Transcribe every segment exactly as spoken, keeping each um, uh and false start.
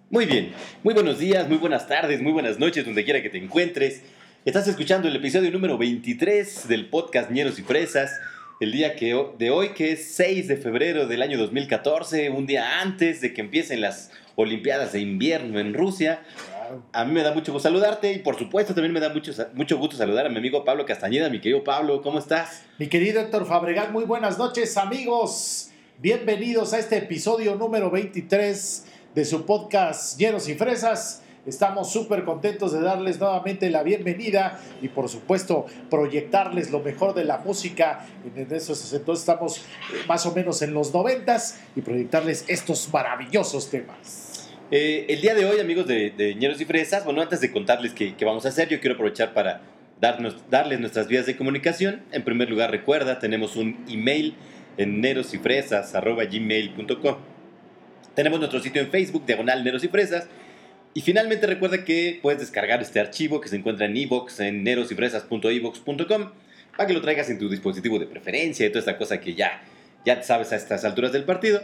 Muy bien, muy buenos días, muy buenas tardes, muy buenas noches, donde quiera que te encuentres. Estás escuchando el episodio número veintitrés del podcast Ñeros y Fresas. El día que, de hoy, que es seis de febrero del año dos mil catorce, un día antes de que empiecen las Olimpiadas de Invierno en Rusia. A mí me da mucho gusto saludarte y por supuesto también me da mucho, mucho gusto saludar a mi amigo Pablo Castañeda. Mi querido Pablo, ¿cómo estás? Mi querido Héctor Fabregat, muy buenas noches, amigos. Bienvenidos a este episodio número veintitrés de su podcast Ñeros y Fresas. Estamos súper contentos de darles nuevamente la bienvenida y por supuesto proyectarles lo mejor de la música. En esos entonces estamos más o menos en los noventas y proyectarles estos maravillosos temas. Eh, el día de hoy, amigos de, de Ñeros y Fresas, bueno, antes de contarles qué, qué vamos a hacer, yo quiero aprovechar para darnos, darles nuestras vías de comunicación. En primer lugar, recuerda, tenemos un email en nerosyfresas arroba gmail punto com. Tenemos nuestro sitio en Facebook, diagonal Neros y Fresas. Y finalmente recuerda que puedes descargar este archivo que se encuentra en iVoox, en nerosyfresas punto iVoox punto com, para que lo traigas en tu dispositivo de preferencia y toda esta cosa que ya, ya sabes a estas alturas del partido.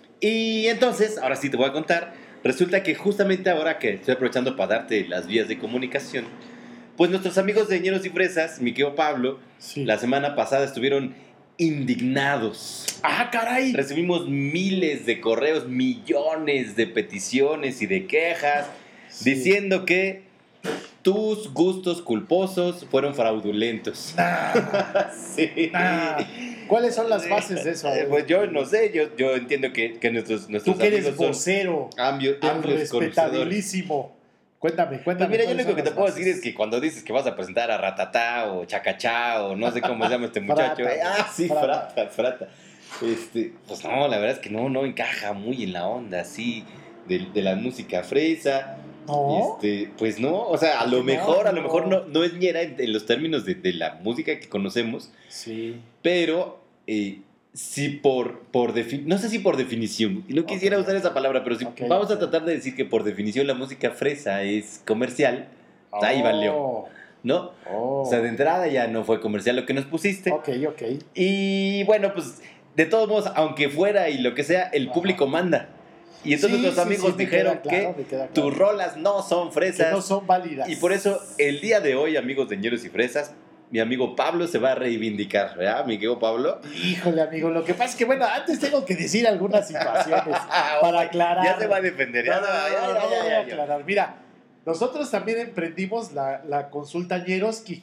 Y entonces, ahora sí te voy a contar. Resulta que justamente ahora que estoy aprovechando para darte las vías de comunicación, pues nuestros amigos de Ñeros y Fresas, mi querido Pablo, sí, la semana pasada estuvieron indignados. ¡Ah, caray! Recibimos miles de correos, millones de peticiones y de quejas, sí, diciendo que tus gustos culposos fueron fraudulentos. Nah, sí. Nah. ¿Cuáles son las bases de eso? Eh, pues yo no sé, yo, yo entiendo que, que nuestros, nuestros Tú que eres vocero, ambio, el respetabilísimo. Cuéntame, cuéntame. Pues mira, yo lo único que te puedo decir es que cuando dices que vas a presentar a Ratatá o Chacachá o no sé cómo se llama este muchacho. Frata, ah, sí, frata. frata, frata. Este, pues no, la verdad es que no, no encaja muy en la onda así de, de la música fresa. ¿No? Este, pues no, o sea, a lo mejor, no, a lo mejor no, no es ñera en, en los términos de, de la música que conocemos. Sí. Pero eh, sí por, por defi- no sé si por definición, no quisiera okay, usar esa palabra, pero si okay, vamos okay. a tratar de decir que por definición la música fresa es comercial, Oh. ahí valió, ¿no? Oh. O sea, de entrada ya no fue comercial lo que nos pusiste. Ok, ok. Y bueno, pues de todos modos, aunque fuera y lo que sea, el público Ajá. manda. Y entonces sí, los sí, amigos sí, dijeron claro, que claro. tus rolas no son fresas. Que no son válidas. Y por eso el día de hoy, amigos de Ñeros y Fresas, mi amigo Pablo se va a reivindicar, ¿verdad, mi querido Pablo? Híjole, amigo, lo que pasa es que, bueno, antes tengo que decir algunas situaciones para aclarar. Ya se va a defender, ya no, se va, ya, no, ya, no, ya, ya, ya. aclarar. Mira, nosotros también emprendimos la, la consulta Ñeroski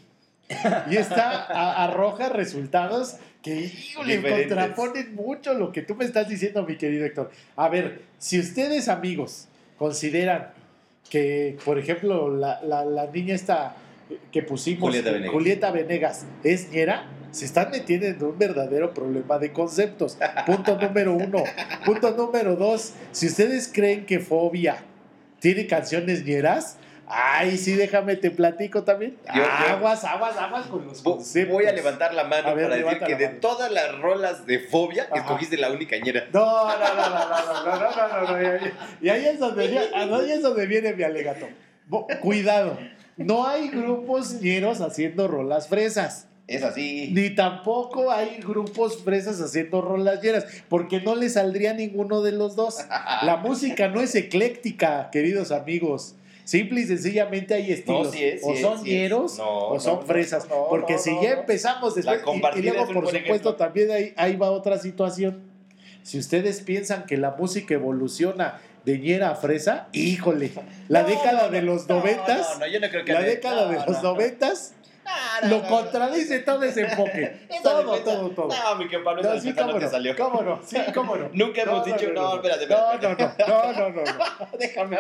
y esta a, arroja resultados que, híjole, Diferentes. contraponen mucho lo que tú me estás diciendo, mi querido Héctor. A ver, si ustedes, amigos, consideran que, por ejemplo, la, la, la niña esta que pusimos, Julieta Venegas. Julieta Venegas, es ñera, se están metiendo en un verdadero problema de conceptos. Punto número uno. Punto número dos, si ustedes creen que Fobia tiene canciones ñeras, ay, sí, déjame te platico también. Yo, yo, aguas, aguas, aguas con los conceptos. Voy a levantar la mano a ver, para decir que de mano. todas las rolas de Fobia, Ajá. escogiste la única ñera. No, no, no, no, no, no, no, no, no, no, no. Y ahí es donde, ahí es donde viene mi alegato. Cuidado, no hay grupos ñeros haciendo rolas fresas. Es así. Ni tampoco hay grupos fresas haciendo rolas ñeras, porque no le saldría ninguno de los dos. La música no es ecléctica, queridos amigos. Simple y sencillamente hay estilos. No, sí es, sí o son es, sí ñeros no, o son no, fresas. no, no, porque no, si no, ya no. empezamos después, y, y luego, por supuesto, ejemplo. también ahí, ahí va otra situación. Si ustedes piensan que la música evoluciona de ñera a fresa, híjole, la no, década no, de los no, noventas, no, no, yo no creo que la de... década no, de los no, noventas, no, no, lo no, contradice no. todo ese enfoque. Esa todo, defensa, todo, todo. No, mi que Pablo, No, esa sí, defensa cómo no te no, salió. cómo no, sí, cómo no. Nunca hemos no, dicho, no, no, no, espérate, no, espérate. no, no, no, no, no. Déjame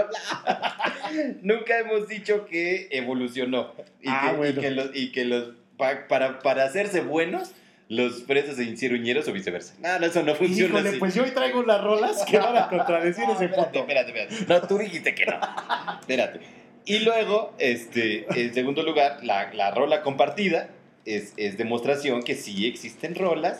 hablar. Nunca hemos dicho que evolucionó. Y Ah, que, bueno. y que los, y que los pa, para, para hacerse buenos, los fresas se hicieron ñeros o viceversa. No, no, eso no funciona Híjole, así. pues yo hoy traigo unas rolas que van a contradecir no, ese espérate, punto. espérate, espérate. No, tú dijiste que no. Espérate. Y luego, este, en segundo lugar, la, la rola compartida es, es demostración que sí existen rolas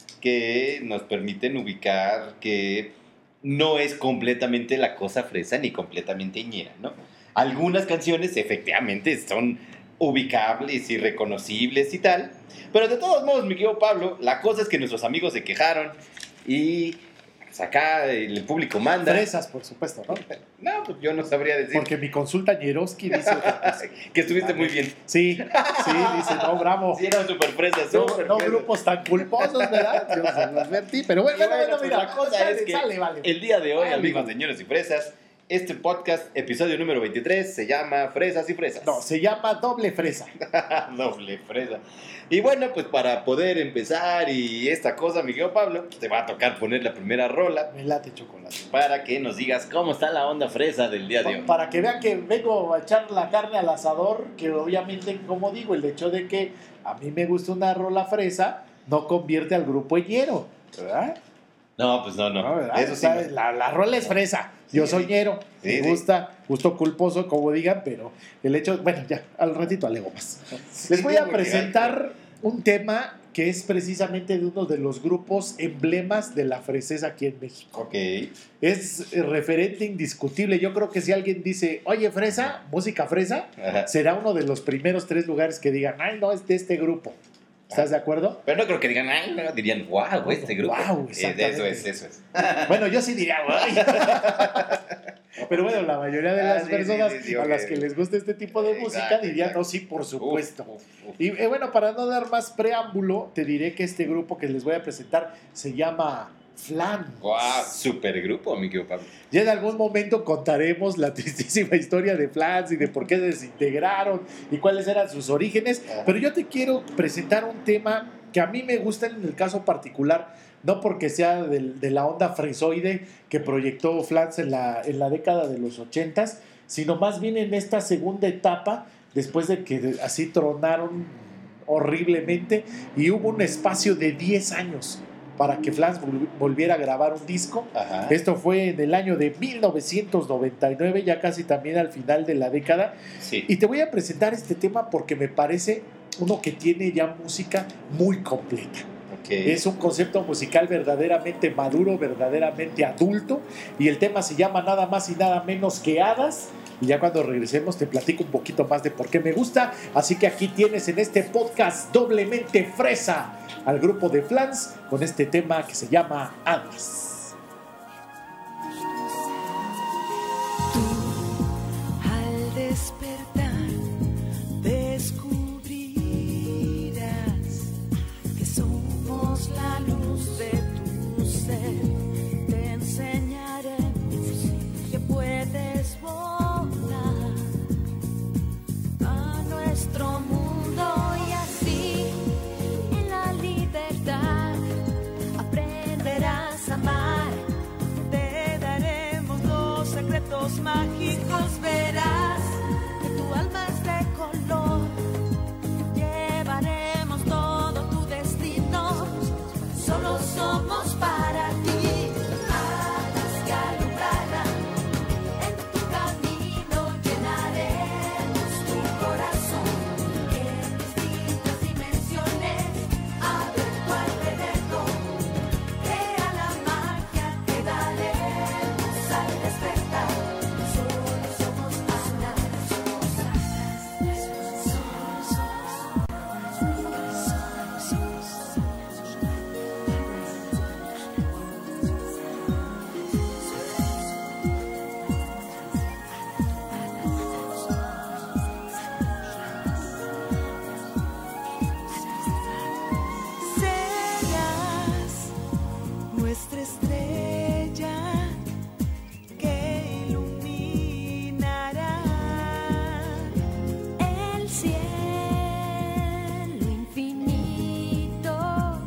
que nos permiten ubicar que no es completamente la cosa fresa ni completamente ñera, ¿no? Algunas canciones efectivamente son ubicables y reconocibles y tal, pero de todos modos, mi querido Pablo, la cosa es que nuestros amigos se quejaron y pues acá el público manda. Fresas, por supuesto, ¿no? No, pues yo no sabría decir. Porque mi consulta Ñeroski dice que estuviste muy bien. Sí, sí, dice, no, bravo. Sí, eran súper fresas. No, súper no fresas. grupos tan culposos, ¿verdad? Yo se los advertí, pero bueno, Y bueno, bueno, pues mira, la cosa sale, es que sale, vale. el día de hoy, Vale, amigos vale. de Ñeros y Fresas, este podcast, episodio número veintitrés, se llama Fresas y Fresas. No, se llama doble fresa. Doble fresa. Y bueno, pues para poder empezar y esta cosa, mi querido Pablo, te va a tocar poner la primera rola Me late chocolate. para que nos digas cómo está la onda fresa del día de hoy. Para que vean que vengo a echar la carne al asador, que obviamente, como digo, el hecho de que a mí me gusta una rola fresa no convierte al grupo ñero, ¿verdad? No, pues no, no. No, ¿verdad? Eso O sí. sea, no. la, la rola es fresa. Yo Sí, soy sí. ñero, Sí, me sí. gusta, gusto culposo, como digan, pero el hecho, bueno, ya, al ratito alego más. Les voy Sí, a porque- presentar un tema que es precisamente de uno de los grupos emblemas de la freseza aquí en México. Ok. Es eh, referente indiscutible. Yo creo que si alguien dice, oye, fresa, música fresa, Ajá. será uno de los primeros tres lugares que digan, ay, no, es de este grupo. ¿Estás de acuerdo? Pero no creo que digan, ay, no, dirían, wow, este grupo. Guau, Eh, exactamente. Eso es, eso es. Bueno, yo sí diría, "Ay". Pero bueno, la mayoría de Ah, las sí, personas sí, sí, sí, a ok. las que les gusta este tipo de música Exacto, dirían, exacto. no, sí, por supuesto. Uf, uf, uf. Y eh, bueno, para no dar más preámbulo, te diré que este grupo que les voy a presentar se llama Flan. Guau, super grupo, mi querido Pablo. Ya en algún momento contaremos la tristísima historia de Flans y de por qué se desintegraron y cuáles eran sus orígenes. Ajá. Pero yo te quiero presentar un tema que a mí me gusta en el caso particular, no porque sea del- de, la onda fresoide que proyectó Flans en la, en la década de los ochentas, sino más bien en esta segunda etapa, después de que de- así tronaron horriblemente y hubo un espacio de diez años para que Flans vol- volviera a grabar un disco. Ajá. Esto fue en el año de mil novecientos noventa y nueve, ya casi también al final de la década. Sí. Y te voy a presentar este tema porque me parece uno que tiene ya música muy completa. Ok. Es un concepto musical verdaderamente maduro, verdaderamente adulto. Y el tema se llama nada más y nada menos que Hadas. Y ya cuando regresemos te platico un poquito más de por qué me gusta. Así que aquí tienes en este podcast doblemente fresa al grupo de Flans con este tema que se llama Hadas. Al despertar descubrirás que somos la luz de tu ser. Te enseñaremos que puedes volar a nuestro mundo y así en la libertad aprenderás a amar. Te daremos los secretos mágicos, verás que tu alma es de color. Llevaremos todo tu destino, solo somos para ti. Hadas que alumbrarán en tu camino, llenaremos tu corazón en distintas dimensiones. Abre tu alrededor, crea la magia que daremos al despertar. Solo somos hadas, somos hadas, somos, serás nuestra estrella que iluminará el cielo infinito.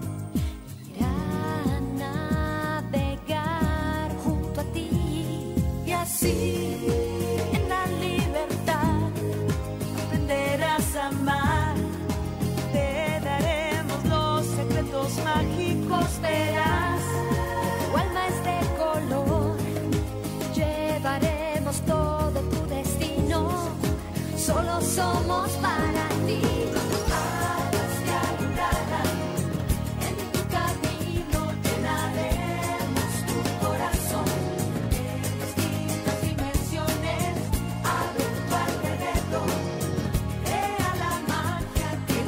Irá a navegar junto a ti y así en la libertad aprenderás a amar. Te daremos los secretos mágicos, verás que tu alma es de color. Llevaremos todo tu destino, solo somos para ti. Hadas que alumbrarán en tu camino, llenaremos tu corazón en distintas dimensiones. Abre tu alrededor, crea la magia que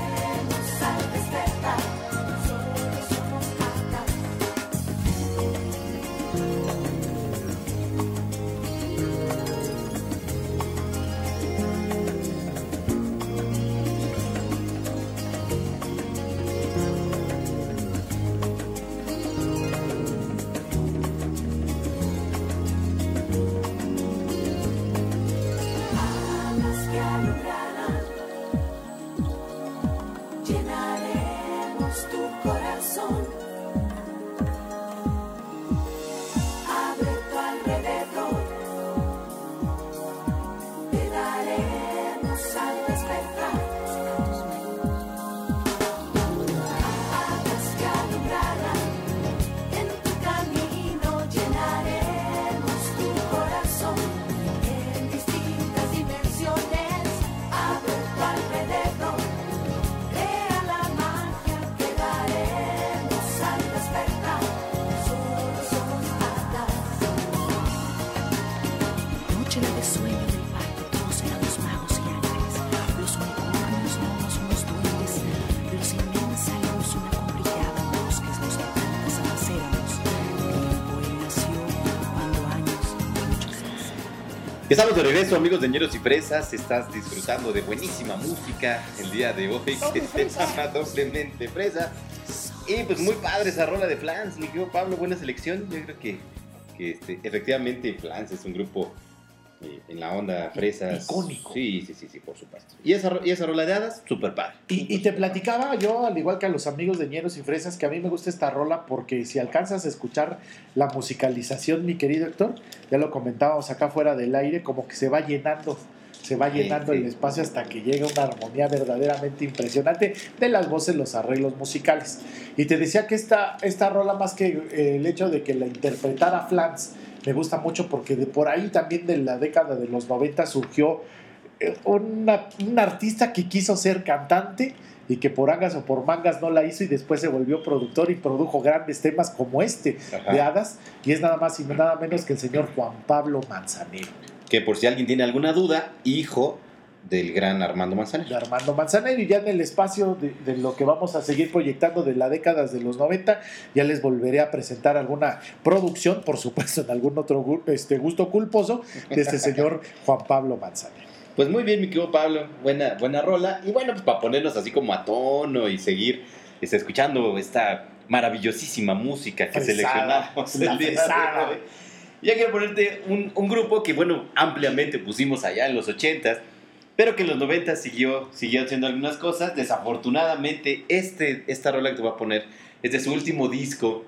daremos al despertar. Solo somos hadas. noche la de sueño del parque, todos éramos magos y ángeles. Los unicornios no somos duendes, los inmensa luz, una con brillaban bosques, los de tantas alas éramos. Tiempo él nació cuando años, muchos más. Estamos de regreso, amigos de Ñeros y Fresas. Estás disfrutando de buenísima música el día de hoy, que se llama Doblemente Fresa. Y pues muy padre esa rola de Flans, mi querido Pablo, buena selección. Yo creo que, que este, efectivamente Flans es un grupo eh, en la onda fresas. Icónico. Sí, sí, sí, sí, por supuesto. Y esa, ro- y esa rola de hadas, súper padre. Y, y te platicaba yo, al igual que a los amigos de Ñeros y Fresas, que a mí me gusta esta rola porque si alcanzas a escuchar la musicalización, mi querido Héctor, ya lo comentábamos acá fuera del aire, como que se va llenando, se va Sí, llenando sí. el espacio hasta que llega una armonía verdaderamente impresionante de las voces, los arreglos musicales. Y te decía que esta, esta rola, más que eh, el hecho de que la interpretara Flans, me gusta mucho porque de por ahí también de la década de los noventa surgió eh, una, un artista que quiso ser cantante y que por angas o por mangas no la hizo y después se volvió productor y produjo grandes temas como este Ajá. de hadas, y es nada más y nada menos que el señor Juan Pablo Manzanero, Que por si alguien tiene alguna duda, hijo del gran Armando de Manzanero. Armando Manzanero. Y ya en el espacio de, de lo que vamos a seguir proyectando de las décadas de los noventa, ya les volveré a presentar alguna producción, por supuesto en algún otro gu- este, gusto culposo, de este señor Juan Pablo Manzanero. Pues muy bien, mi querido Pablo, buena, buena rola. Y bueno, pues para ponernos así como a tono y seguir este, escuchando esta maravillosísima música que Fresada, seleccionamos la el día fresada. de hoy. Ya quiero ponerte un, un grupo que, bueno, ampliamente pusimos allá en los ochentas, pero que en los noventas siguió, siguió haciendo algunas cosas. Desafortunadamente, este, esta rola que te voy a poner es de su último disco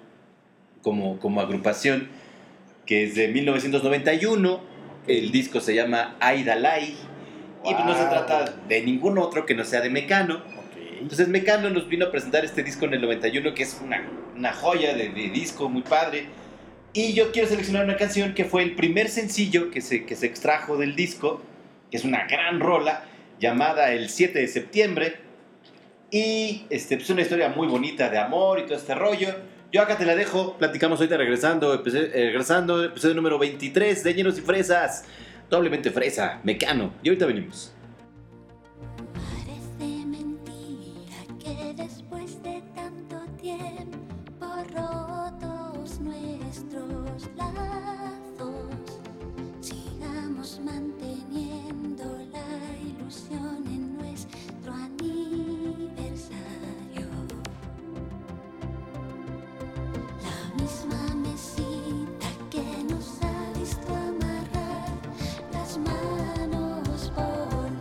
como, como agrupación, que es de mil novecientos noventa y uno. El disco se llama Aidalay. Y pues no se Wow. trata de ningún otro que no sea de Mecano. Entonces Mecano nos vino a presentar este disco en el noventa y uno, que es una, una joya de, de disco muy padre. Y yo quiero seleccionar una canción que fue el primer sencillo que se, que se extrajo del disco, que es una gran rola, llamada El siete de septiembre. Y este, es una historia muy bonita de amor y todo este rollo. Yo acá te la dejo, platicamos ahorita regresando, episodio, eh, regresando, episodio número veintitrés de Ñeros y Fresas. Doblemente Fresa, Mecano. Y ahorita venimos. Parece mentira que después de tanto tiempo rotos nuestros lazos, sigamos manteniendo la ilusión en nuestro aniversario. La misma mesita que nos ha visto amarrar las manos por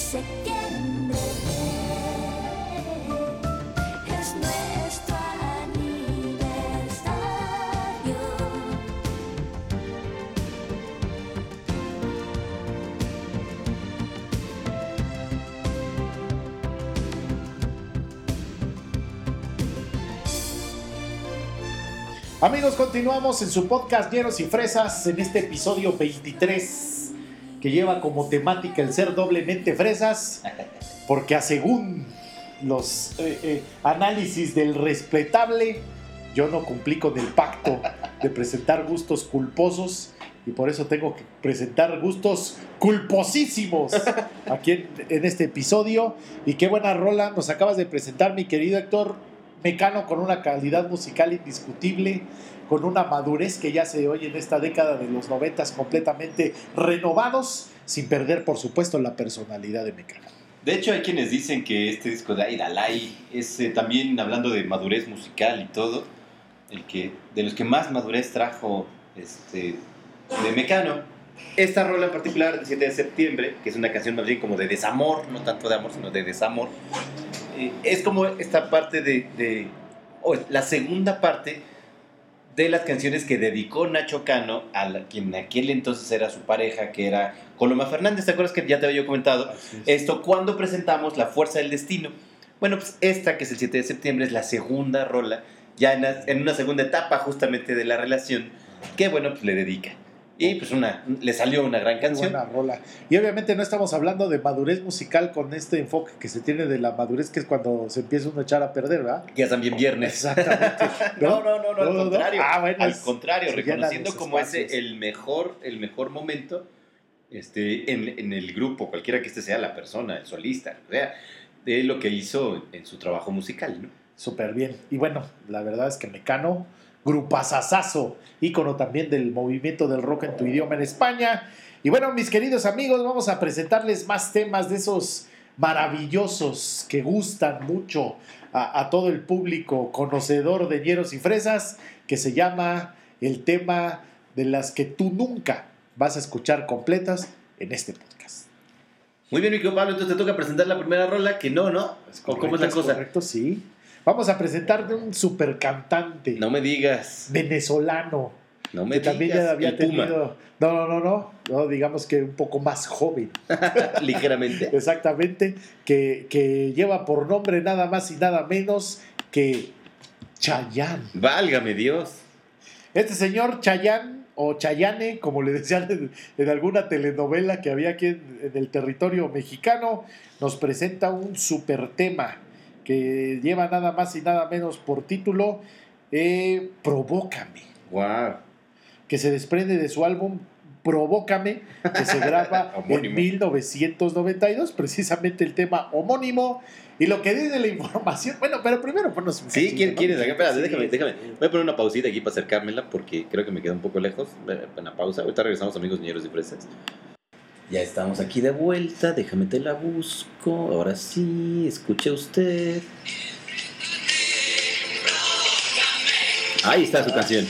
septiembre es nuestro aniversario. Amigos, continuamos en su podcast Ñeros y Fresas en este episodio veintitrés que lleva como temática el ser doblemente fresas, porque a según los eh, eh, análisis del respetable, yo no cumplí con el pacto de presentar gustos culposos y por eso tengo que presentar gustos culposísimos aquí en, en este episodio. Y qué buena rola nos acabas de presentar, mi querido Héctor Mecano, con una calidad musical indiscutible, con una madurez que ya se oye en esta década de los noventas, completamente renovados, sin perder, por supuesto, la personalidad de Mecano. De hecho, hay quienes dicen que este disco de Aidalay es eh, también, hablando de madurez musical y todo, el que de los que más madurez trajo este, de Mecano. Esta rola en particular, del siete de septiembre, que es una canción más bien como de desamor, no tanto de amor, sino de desamor, eh, es como esta parte de, de oh, la segunda parte de las canciones que dedicó Nacho Cano a la, quien en aquel entonces era su pareja, que era Coloma Fernández. ¿Te acuerdas que ya te había comentado esto cuando presentamos La Fuerza del Destino? Bueno, pues esta, que es el siete de septiembre, es la segunda rola, ya en, la, en una segunda etapa justamente de la relación, que bueno, pues le dedica. Y pues una, le salió una gran canción. Buena rola. Y obviamente no estamos hablando de madurez musical con este enfoque que se tiene de la madurez, que es cuando se empieza uno a echar a perder, ¿verdad? Que es también viernes. Exactamente. No, no, no, no, al no, contrario. No. Ah, bueno, al es, contrario, reconociendo como espacios. ese el mejor, el mejor momento este, en, en el grupo, cualquiera que este sea la persona, el solista, o sea, de lo que hizo en su trabajo musical, ¿no? Súper bien. Y bueno, la verdad es que Mecano, grupazazazo, ícono también del movimiento del rock en tu idioma en España. Y bueno, mis queridos amigos, vamos a presentarles más temas de esos maravillosos que gustan mucho a, a todo el público conocedor de Ñeros y Fresas, que se llama el tema de las que tú nunca vas a escuchar completas en este podcast. Muy bien, mi querido Pablo, entonces te toca presentar la primera rola, que no, ¿no? ¿Es correcto, ¿Cómo es la cosa? Correcto, sí. Vamos a presentar de un super cantante. No me digas. Venezolano. No me que digas. También ya había el Puma. tenido. No, no, no, no, no. Digamos que un poco más joven. Ligeramente. Exactamente. Que, que lleva por nombre nada más y nada menos que Chayanne. Válgame Dios. Este señor Chayanne, o Chayane, como le decían en, en alguna telenovela que había aquí en, en el territorio mexicano, nos presenta un super tema que lleva nada más y nada menos por título eh, Provócame. Wow. Que se desprende de su álbum Provócame, que se graba en mil novecientos noventa y dos, precisamente el tema homónimo. Y lo que dice la información, bueno, pero primero ponnos un Sí, cachito, ¿quién ¿no? quieres? Espérate, Sí, déjame, sí. déjame. Voy a poner una pausita aquí para acercármela porque creo que me queda un poco lejos. Una pausa. Ahorita regresamos, amigos Ñeros y Fresas. Ya estamos aquí de vuelta, déjame te la busco. Ahora sí, escuche usted. Ahí está su canción.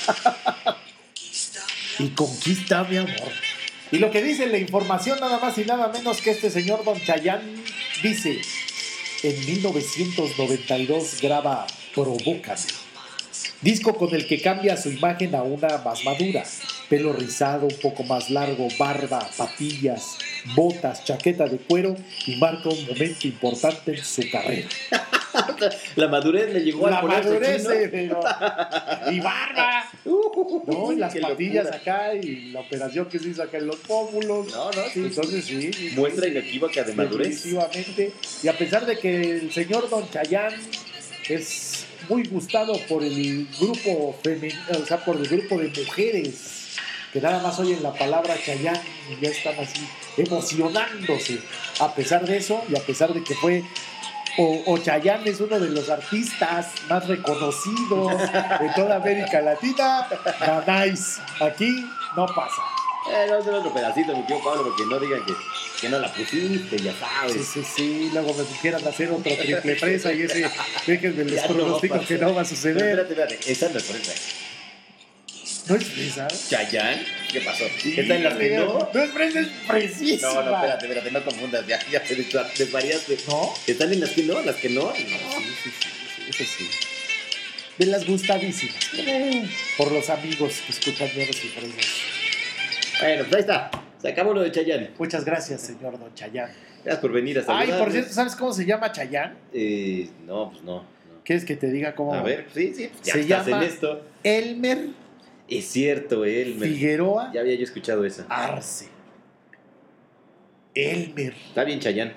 Y conquista mi amor. Y lo que dice la información nada más y nada menos que este señor Don Chayanne dice: en mil novecientos noventa y dos graba Provócame, disco con el que cambia su imagen a una más madura, pelo rizado, un poco más largo, barba, patillas, botas, chaqueta de cuero, y marca un momento importante en su carrera. La madurez le llegó La al ponerse madurez, chino. eh, pero- y barba, ¿no? Y las Qué patillas locura. acá, y la operación que se hizo acá en los pómulos. No, no, sí. Entonces sí, sí, Muestra sí. inequívoca de madurez. Definitivamente. Y a pesar de que el señor Don Chayanne es muy gustado por el grupo femenino, o sea, por el grupo de mujeres que nada más oyen la palabra Chayanne y ya están así emocionándose. A pesar de eso, y a pesar de que fue o, o Chayanne es uno de los artistas más reconocidos de toda América Latina, ganáis. Aquí no pasa. Eh, no hacer otro pedacito, mi tío Pablo, porque no digan que, que no la pusiste, ya sabes. Sí, sí, sí, luego me quieran hacer otro triple fresa y ese, déjenme les Ya no va a pronostico pasar. que no va a Pero suceder. espérate, espérate, esa no es fresa. ¿No es fresa? ¿Chayanne? ¿Qué pasó? ¿Está en las que no? No es fresa, es fresísima. No, no, espérate, espérate, no confundas, ya, ya te desvariaste. ¿No? ¿Están en las que no? ¿Las que no? No, sí, sí, sí, eso sí. De las gustadísimas. Por los amigos que escuchan Ñeros y Fresas. Bueno, pues ahí está. Se acabó lo de Chayanne. Muchas gracias, señor Don Chayán. Gracias por venir a Ay, saludarnos. por cierto, ¿sabes cómo se llama Chayán? Eh, no, pues no. no. ¿Quieres que te diga cómo? A ver, sí, sí, pues ya Se estás llama en esto. Elmer Es cierto, Elmer. Figueroa Ya había yo escuchado esa. Arce. Elmer. Está bien Chayanne.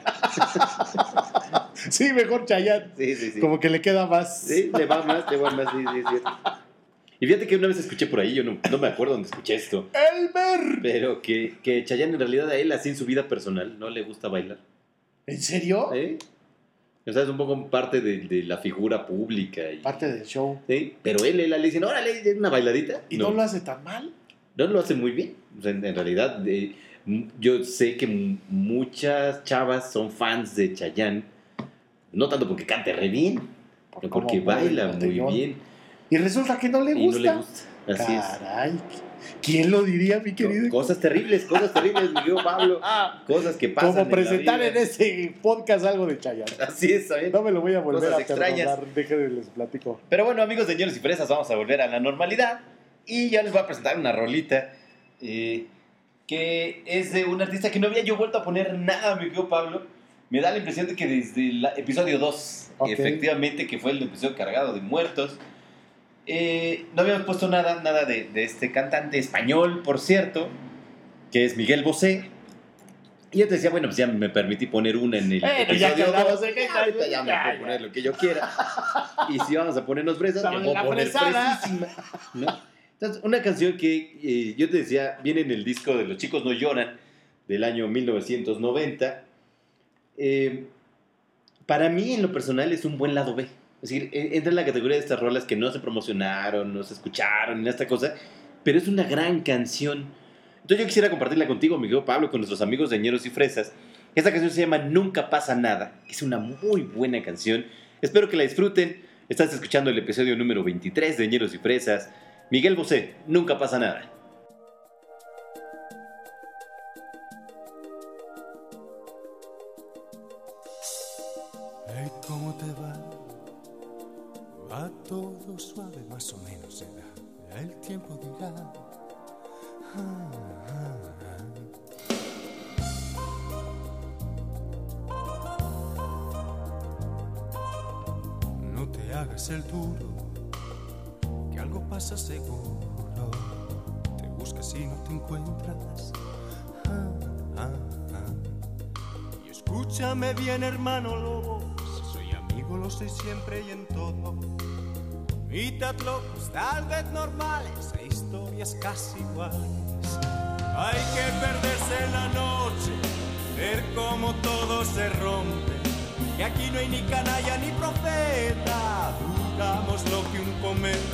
Sí, mejor Chayán. Sí, sí, sí. Como que le queda más. Sí, le va más, le va más, sí, sí, es cierto. Y fíjate que una vez escuché por ahí, yo no, no me acuerdo dónde escuché esto, ¡Elmer! pero que, que Chayanne en realidad a él, así en su vida personal, no le gusta bailar. ¿En serio? ¿Eh? O sea, es un poco parte de, de la figura pública. Y, Parte del show. ¿sí? Pero él, él le dicen, órale, una bailadita. ¿Y no, lo hace tan mal? No lo hace muy bien. O sea, en, en realidad, eh, m- yo sé que m- muchas chavas son fans de Chayanne, no tanto porque cante re bien, Por sino cómo porque mueve el baila muy botellón. bien. Y resulta que no le Y gusta. no le gusta. Así es. Caray. ¿Quién lo diría, mi querido? Cosas terribles, cosas terribles, mi querido Pablo. Cosas que pasan. Como en la presentar vida. en este podcast algo de Chayanne. Así es, ¿sabes? No me lo voy a volver Cosas a extrañas. perdonar. Déjenme les platico. Pero bueno, amigos de Ñeros y Fresas, vamos a volver a la normalidad. Y ya les voy a presentar una rolita eh, que es de un artista que no había yo vuelto a poner nada, mi querido Pablo. Me da la impresión de que desde el episodio dos, Ok. efectivamente, que fue el episodio cargado de muertos, eh, no habíamos puesto nada, nada de, de este cantante español, por cierto, que es Miguel Bosé. Y yo te decía, bueno, pues ya me permití poner una en el Bueno, ya episodio que hablamos dos. de que- Ya, ahorita ya me ya, puedo ya. poner lo que yo quiera. Y si vamos a ponernos fresas, Estamos me en voy a la poner fresada. fresísima, ¿no? Entonces, una canción que eh, yo te decía, viene en el disco de Los Chicos No Lloran, del año mil novecientos noventa. Eh, para mí, en lo personal, es un buen lado B. Es decir, eh, entra en la categoría de estas rolas que no se promocionaron, no se escucharon, ni esta cosa, pero es una gran canción. Entonces yo quisiera compartirla contigo, mi querido Pablo, con nuestros amigos de Ñeros y Fresas. Esta canción se llama Nunca Pasa Nada. Es una muy buena canción. Espero que la disfruten. Estás escuchando el episodio número veintitrés de Ñeros y Fresas. Miguel Bosé, Nunca Pasa Nada. Hey, ¿cómo te va? Va todo suave, más o menos será. El tiempo dirá. Ah, ah, ah. No te hagas el duro, que algo pasa seguro. Te buscas y no te encuentras. Ah, ah, ah. Y escúchame bien, hermano lobo. Si soy amigo, lo soy siempre y en todo. Mitad locos, tal vez normales, e historias casi iguales. Hay que perderse en la noche, ver cómo todo se rompe. Que aquí no hay ni canalla ni profeta, duramos lo que un cometa.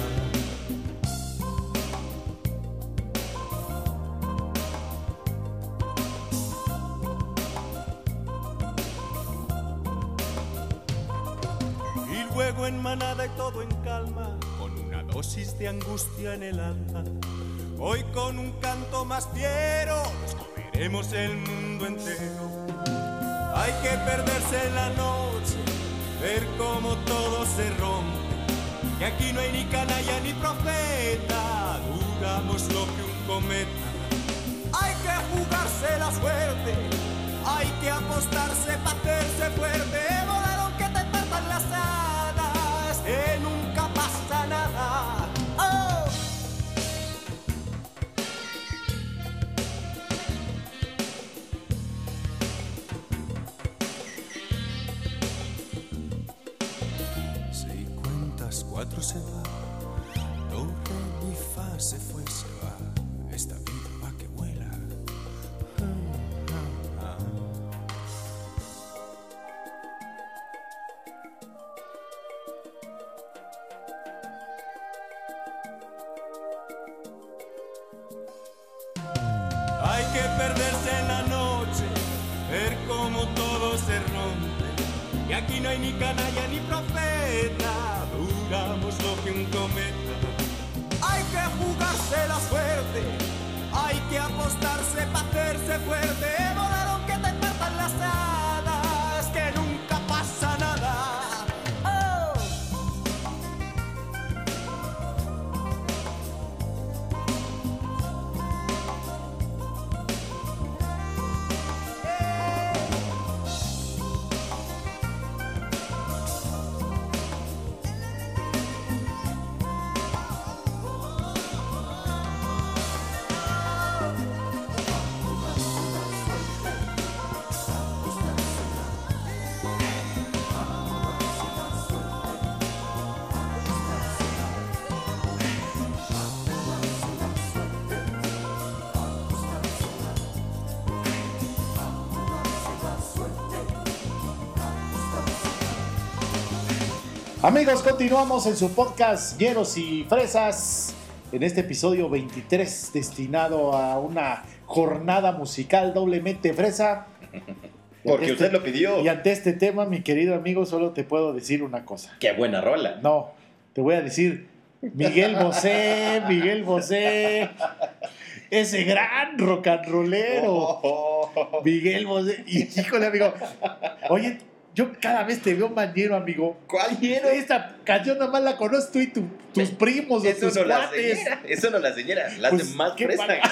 Y luego en manada y todo en calma, con una dosis de angustia en el alma. Hoy con un canto más fiero, nos comeremos el mundo entero. Hay que perderse en la noche, ver cómo todo se rompe. Que aquí no hay ni canalla ni profeta, duramos lo que un cometa. Hay que jugarse la suerte, hay que apostarse para hacerse fuerte. Volaron que te partan las alas, que nunca pasa nada. ¡Oh! Si cuentas cuatro se va, do, re, mi, fa, se fue, se va. Esta vida va que vuela. Ah, ah, ah. Hay que perderse en la noche, ver cómo todo se rompe. Y aquí no hay ni canalla ni profeta, duramos lo que un cometa. Hay que jugarse la siempre fuerte, volaron que te partan las alas, que nunca pasa nada. Oh. Amigos, continuamos en su podcast Ñeros y Fresas, en este episodio veintitrés, destinado a una jornada musical doblemente fresa. Porque Este- usted lo pidió. Y ante este tema, mi querido amigo, solo te puedo decir una cosa. Qué buena rola. No, te voy a decir Miguel Bosé, Miguel Bosé, ese gran rock and rollero. Oh. Miguel Bosé. Y híjole, amigo, oye, yo cada vez te veo mañero, amigo. ¿Cuál quiero? Esta canción nada más la conoces tú y tu- tus primos o Eso tus no la cuates. señora. Eso no la señora. La hace Pues, más qué fresa. padre.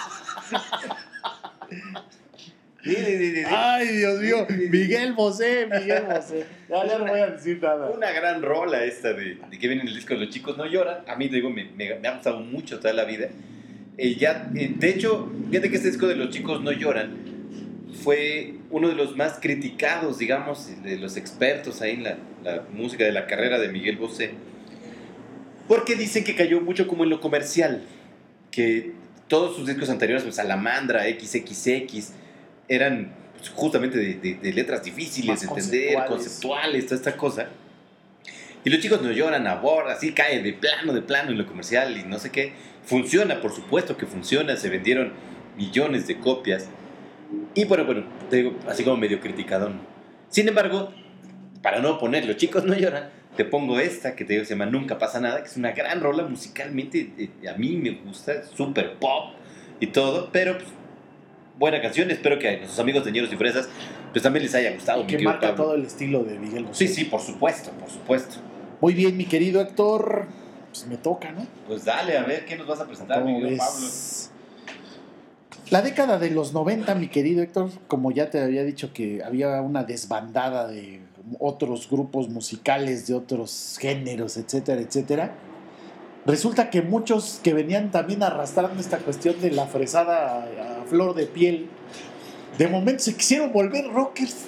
Sí, sí, sí, sí, sí. Ay, Dios mío, Miguel Bosé, Miguel Bosé. Ya, ya no voy a decir nada. Una gran rola esta de, de que viene en el disco Los Chicos No Lloran. A mí, te digo, me, me- me ha gustado mucho toda la vida. Eh, ya, eh, de hecho, fíjate que este disco de Los Chicos No Lloran fue uno de los más criticados, digamos, de los expertos ahí en la, la música de la carrera de Miguel Bosé. Porque dicen que cayó mucho como en lo comercial. Que todos sus discos anteriores, pues Salamandra, equis equis equis, eran pues, justamente de, de- de letras difíciles de Más entender, conceptuales. conceptuales, toda esta cosa. Y Los Chicos No Lloran, a bordo, así cae de plano, de plano en lo comercial y no sé qué. Funciona, por supuesto que funciona, se vendieron millones de copias. Y bueno, bueno, te digo, así como medio criticadón. Sin embargo, para no poner Los Chicos No Lloran, te pongo esta que te digo, se llama Nunca Pasa Nada, que es una gran rola musicalmente, eh, a mí me gusta, súper pop y todo, pero pues, buena canción. Espero que a nuestros amigos de Ñeros y Fresas pues también les haya gustado. mi Que querido marca Pablo. todo el estilo de Miguel Bosé. Sí, sí, por supuesto, por supuesto. Muy bien, mi querido Héctor. Pues me toca, ¿no? Pues dale, a ver, ¿qué nos vas a presentar, mi ¿Cómo querido ves? Pablo? La década de los noventa, mi querido Héctor, como ya te había dicho que había una desbandada de otros grupos musicales, de otros géneros, etcétera, etcétera. Resulta que muchos que venían también arrastrando esta cuestión de la fresada a, a flor de piel, de momento se quisieron volver rockers.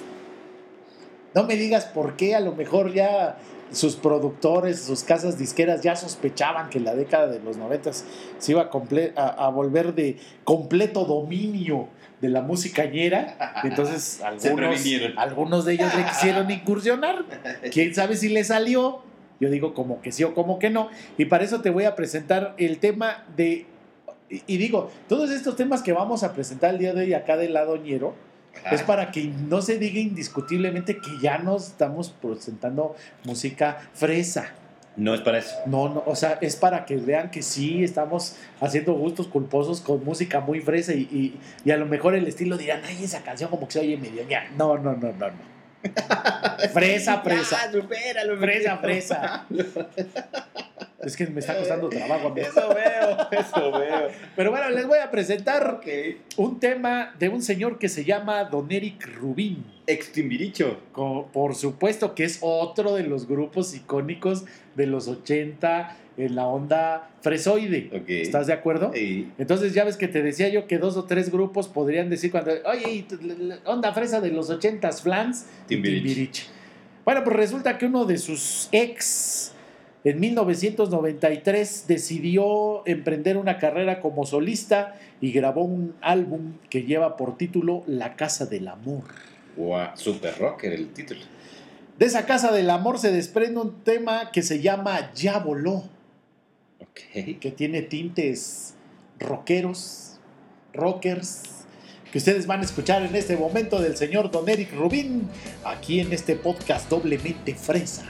No me digas por qué, a lo mejor ya sus productores, sus casas disqueras ya sospechaban que la década de los noventas se iba a, comple- a, a volver de completo dominio de la música ñera. Entonces Se algunos, previnieron. algunos de ellos le quisieron incursionar. Quién sabe si le salió. Yo digo como que sí o como que no. Y para eso te voy a presentar el tema de... Y, y digo, todos estos temas que vamos a presentar el día de hoy acá del lado ñero, Ajá. es para que no se diga indiscutiblemente que ya nos estamos presentando música fresa. No es para eso. No, no, o sea, es para que vean que sí estamos haciendo gustos culposos con música muy fresa y, y, y a lo mejor el estilo dirán, ay, esa canción como que se oye medio ya. No, no, no, no, no. Fresa, fresa. Ya, supéralo, mi Fresa, querido. fresa. Es que me está costando trabajo, amigo. Eso veo, eso veo. Pero bueno, les voy a presentar Ok. un tema de un señor que se llama Don Eric Rubín. Ex Timbiricho. Co- Por supuesto que es otro de los grupos icónicos de los ochenta en la onda fresoide. Ok. ¿Estás de acuerdo? Sí. Entonces ya ves que te decía yo que dos o tres grupos podrían decir cuando, oye, y tu- la- la onda fresa de los ochentas, Flans y Timbiriche. Timbiriche. Bueno, pues resulta que uno de sus ex en mil novecientos noventa y tres decidió emprender una carrera como solista y grabó un álbum que lleva por título La Casa del Amor. Wow, super rocker el título. De esa Casa del Amor se desprende un tema que se llama Ya Voló, Ok. que tiene tintes rockeros, rockers, que ustedes van a escuchar en este momento del señor Don Eric Rubín, aquí en este podcast doblemente fresa.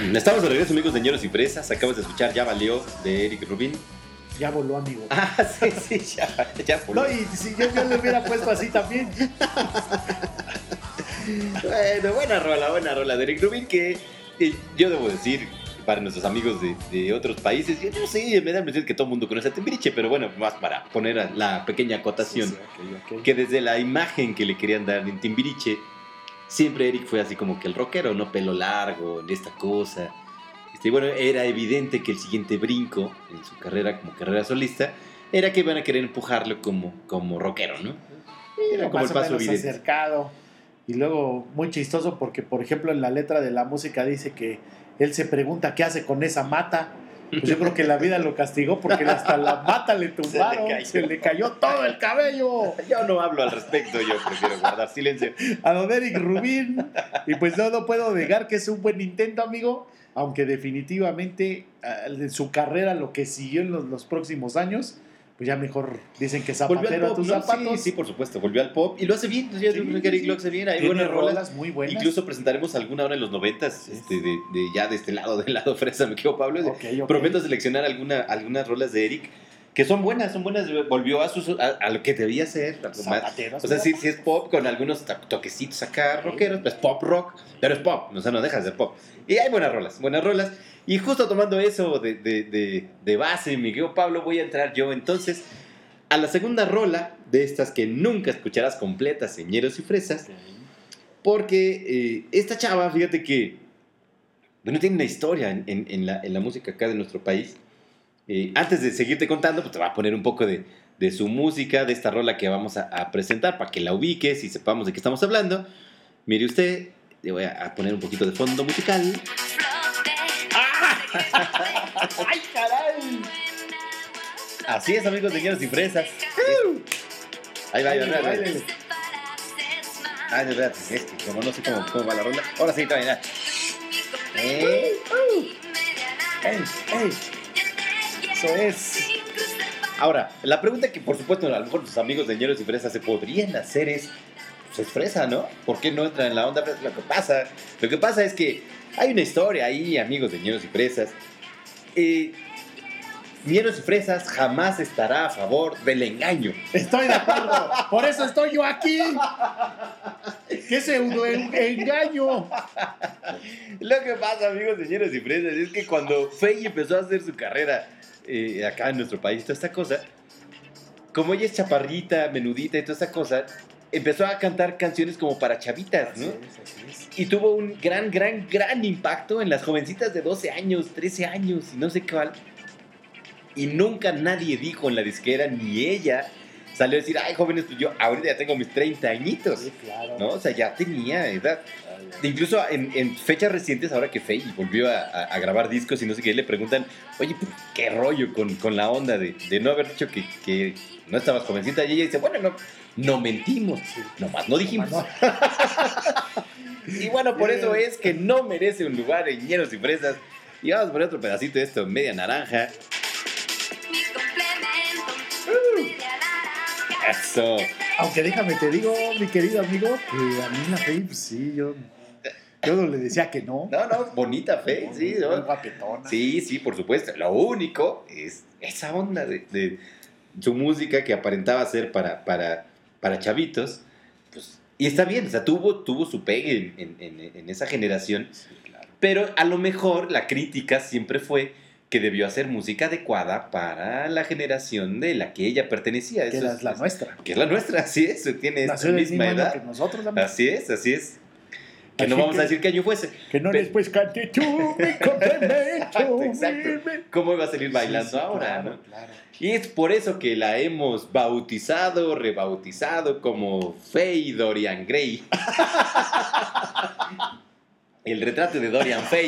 Estamos de regreso, amigos de Ñeros y Fresas. Acabas de escuchar Ya Valió de Eric Rubin. Ya voló, amigo. Ah, sí, sí, ya, ya voló. No, y si yo, yo le hubiera puesto así también. Bueno, buena rola, buena rola de Eric Rubin, que eh, yo debo decir, para nuestros amigos de, de otros países, yo no sé, me da la impresión que todo el mundo conoce a Timbiriche, pero bueno, más para poner la pequeña acotación, Sí, sí, ok, ok. que desde la imagen que le querían dar en Timbiriche, siempre Eric fue así como que el rockero, no pelo largo, esta cosa. Este, bueno, era evidente que el siguiente brinco en su carrera como carrera solista era que iban a querer empujarlo como, como rockero, ¿no? Era como el Más o paso menos evidente. acercado. Y luego muy chistoso porque, por ejemplo, en la letra de la música dice que él se pregunta qué hace con esa mata. Pues yo creo que la vida lo castigó porque hasta la mata le tumbaron, cayó. se le cayó todo el cabello Yo no hablo al respecto, yo prefiero guardar silencio. a don Eric Rubin. Y pues no, no puedo negar que es un buen intento, amigo, aunque definitivamente ah, de su carrera, lo que siguió en los, los próximos años, pues ya mejor dicen que Volvió al zapatero a pop, tus ¿no? zapatos. Sí, sí, por supuesto, volvió al pop y lo hace bien. Ya Sí, creo que Eric lo hace bien, hay Tiene buenas rolas. rolas muy buenas. Incluso presentaremos alguna hora en los noventas, Sí. este, de, de ya de este lado, del lado fresa, me quedo Pablo. Ok, ok. Prometo seleccionar alguna, algunas rolas de Eric que son buenas, son buenas. Volvió a, sus, a, a lo que debía ser. algo más. Zapatero a O tus sea, sí, zapatos. sí es pop con algunos to- toquecitos acá rockeros, pues pop rock, pero es pop, o sea, no dejas de pop. Y hay buenas rolas, buenas rolas. Y justo tomando eso de, de, de, de base, mi querido Pablo, voy a entrar yo entonces a la segunda rola de estas que nunca escucharás completas, Ñeros y Fresas, porque eh, esta chava, fíjate que, bueno, tiene una historia en, en, en la, en la música acá de nuestro país. Eh, antes de seguirte contando, pues te voy a poner un poco de, de su música, de esta rola que vamos a, a presentar para que la ubiques y sepamos de qué estamos hablando. Mire usted, le voy a, a poner un poquito de fondo musical. ¡Ay, caray! Así es, amigos de Ñeros y Fresas. Ahí va, ahí va, ahí va, ahí va. Báilele. Ay, de verdad, es que como no sé cómo, cómo va la rola. Ahora sí, todavía. ¿Eh? ¡Ey, ey! Eso es. Ahora, la pregunta que por supuesto a lo mejor los amigos de Ñeros y Fresas se podrían hacer es, pues es fresa, ¿no? ¿Por qué no entran en la onda? Lo que pasa, lo que pasa es que hay una historia ahí, amigos de Ñeros y Fresas. Eh, Ñeros y Fresas jamás estará a favor del engaño. Estoy de acuerdo. Por eso estoy yo aquí. ¡Qué pseudo en- engaño! Lo que pasa, amigos de Ñeros y Fresas, es que cuando Faye empezó a hacer su carrera eh, acá en nuestro país, toda esta cosa, como ella es chaparrita, menudita y toda esta cosa, empezó a cantar canciones como para chavitas, ¿no? Así es, así es. Y tuvo un gran, gran, gran impacto en las jovencitas de doce años, trece años y no sé cuál. Y nunca nadie dijo en la disquera, ni ella salió a decir, ay, jóvenes, pues yo ahorita ya tengo mis treinta añitos, Sí, claro. ¿no? O sea, ya tenía edad. Incluso en, en fechas recientes, ahora que Faye volvió a, a- a grabar discos y no sé qué, le preguntan, oye, pues, ¿qué rollo con, con la onda de, de no haber dicho que, que no estabas jovencita? Y ella dice, bueno, no, no mentimos, nomás no dijimos. No. Y bueno, por eso es que no merece un lugar en Ñeros y Fresas. Y vamos a poner otro pedacito de esto, media naranja. Eso. Aunque déjame te digo, mi querido amigo, que a mí la Faye, pues sí, yo, yo no le decía que no. No, no, bonita Faye, sí, Muy ¿no? guapetona. Sí, sí, por supuesto. Lo único es esa onda de, de su música que aparentaba ser para, para, para chavitos. Pues, y está bien, o sea, tuvo, tuvo su pegue en, en- en- en esa generación. Sí, claro. Pero a lo mejor la crítica siempre fue que debió hacer música adecuada para la generación de la que ella pertenecía. Que Eso es la nuestra. Que es la nuestra, así es, tiene esta Nació en el misma mismo año edad. que nosotros, amigo. Así es, así es. Que no Así vamos que- a decir qué año fuese. Que no Pe- después cante tú, mi complemento. Exacto, exacto. mi- mi- ¿Cómo iba a salir bailando Sí, sí, ahora? claro, ¿no? claro. Y es por eso que la hemos bautizado, rebautizado como Faye Dorian Gray. El retrato de Dorian Faye.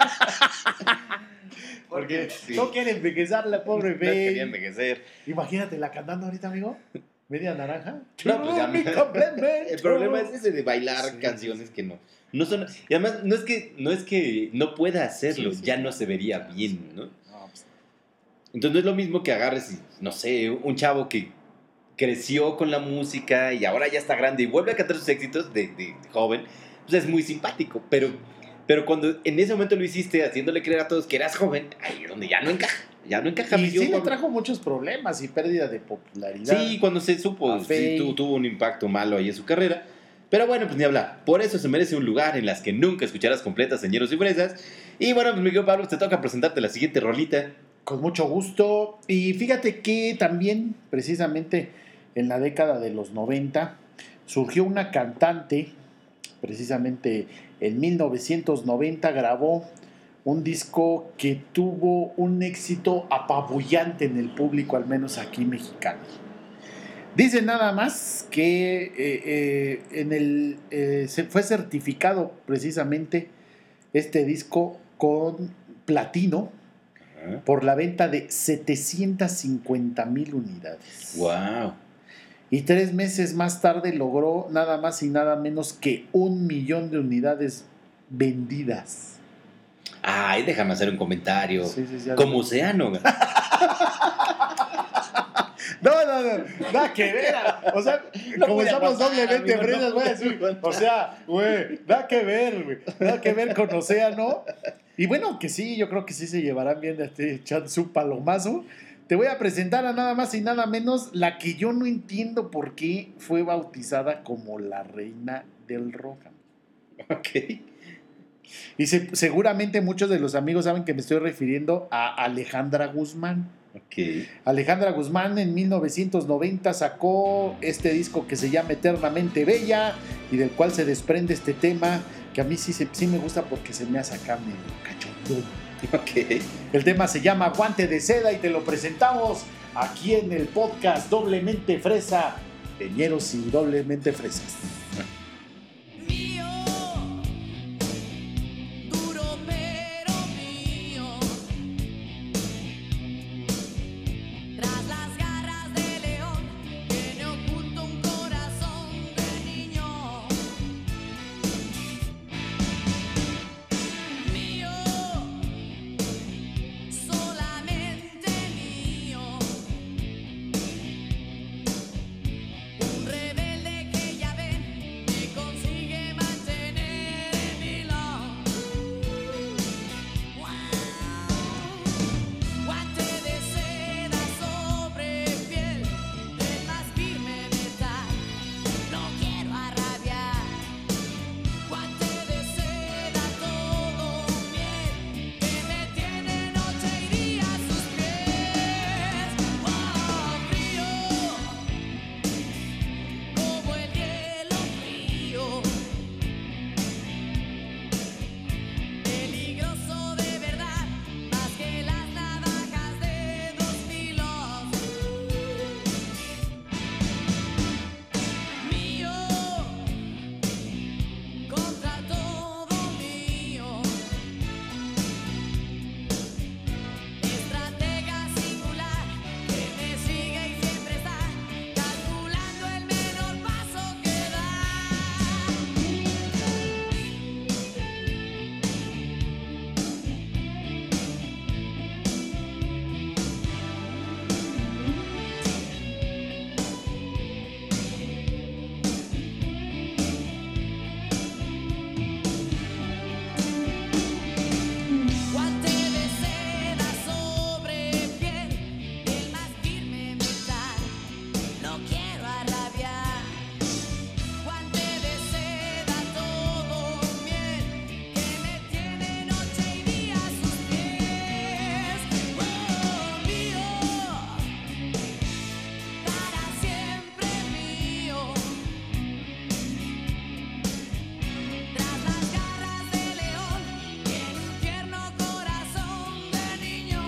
Porque sí, no quiere envejecer la pobre no quería Faye. envejecer. Imagínate la cantando ahorita, amigo. Media naranja. No, pues ya Mi me- complemento. El problema es ese de bailar Sí, canciones que no, no son. Y además, no es que no, es que no pueda hacerlo, Sí, sí, ya no claro. se vería bien, ¿no? No, pues, Entonces no es lo mismo que agarres, y, no sé, un chavo que creció con la música y ahora ya está grande y vuelve a cantar sus éxitos de, de joven, pues es muy simpático, pero Pero cuando en ese momento lo hiciste, haciéndole creer a todos que eras joven, ahí es donde ya no encaja. Ya no encaja. Y mi sí querido le Pablo. trajo muchos problemas y pérdida de popularidad. Sí, cuando se supo, A sí, Faye. tuvo, tuvo un impacto malo ahí en su carrera. Pero bueno, pues ni hablar. Por eso se merece un lugar en las que nunca escucharás completas señeros y fresas. Y bueno, pues mi querido Pablo, te toca presentarte la siguiente rolita. Con mucho gusto. Y fíjate que también, precisamente en la década de los noventa, surgió una cantante, precisamente en mil novecientos noventa grabó un disco que tuvo un éxito apabullante en el público, al menos aquí mexicano. Dice nada más que eh, eh, en el, eh, se fue certificado precisamente este disco con platino por la venta de setecientas cincuenta mil unidades. Wow. Y tres meses más tarde logró nada más y nada menos que un millón de unidades vendidas. Ay, déjame hacer un comentario. Sí, sí, sí, Como océano. No, no, no, nada que ver. O sea, No como voy a estamos aguantar, doblemente amigo, no fresas, voy a voy a decir, aguantar. o sea, güey, nada que ver, güey, nada que ver con Océano. Y bueno, que sí, yo creo que sí se llevarán bien de este echando su palomazo. Te voy a presentar a nada más y nada menos la que yo no entiendo por qué fue bautizada como la reina del rock. Ok. Y se- seguramente muchos de los amigos saben que me estoy refiriendo a Alejandra Guzmán. Ok. Alejandra Guzmán en mil novecientos noventa sacó este disco que se llama Eternamente Bella y del cual se desprende este tema que a mí sí, se- sí me gusta porque se me hace acá medio cachondón. Ok. El tema se llama Guante de Seda y te lo presentamos aquí en el podcast Doblemente Fresa, de Ñeros y Doblemente Fresas. Mío, duro pero mío. Tras las garras de león, tiene oculto un corazón de niño. Mío, solamente mío. Un rebelde que ya ven, me consigue mantener en vilo. Wow. Guante de seda sobre piel, del más firme metal. No quiero arrabiar. Guante de seda todo miel, que me tiene noche y día a sus pies. Wow, frío. Como el hielo frío, peligroso de verdad, más que las navajas de dos filos. Mío, contra todo mío, estratega singular, que me sigue y siempre está calculando el menor paso que da. Guante de seda sobre piel, el más firme metal. No quiero arrabiar. Guante de seda todo miel, que me tiene noche y día a sus pies. Oh, mío, para siempre mío. Tras las garras de león, tiene un tierno corazón de niño.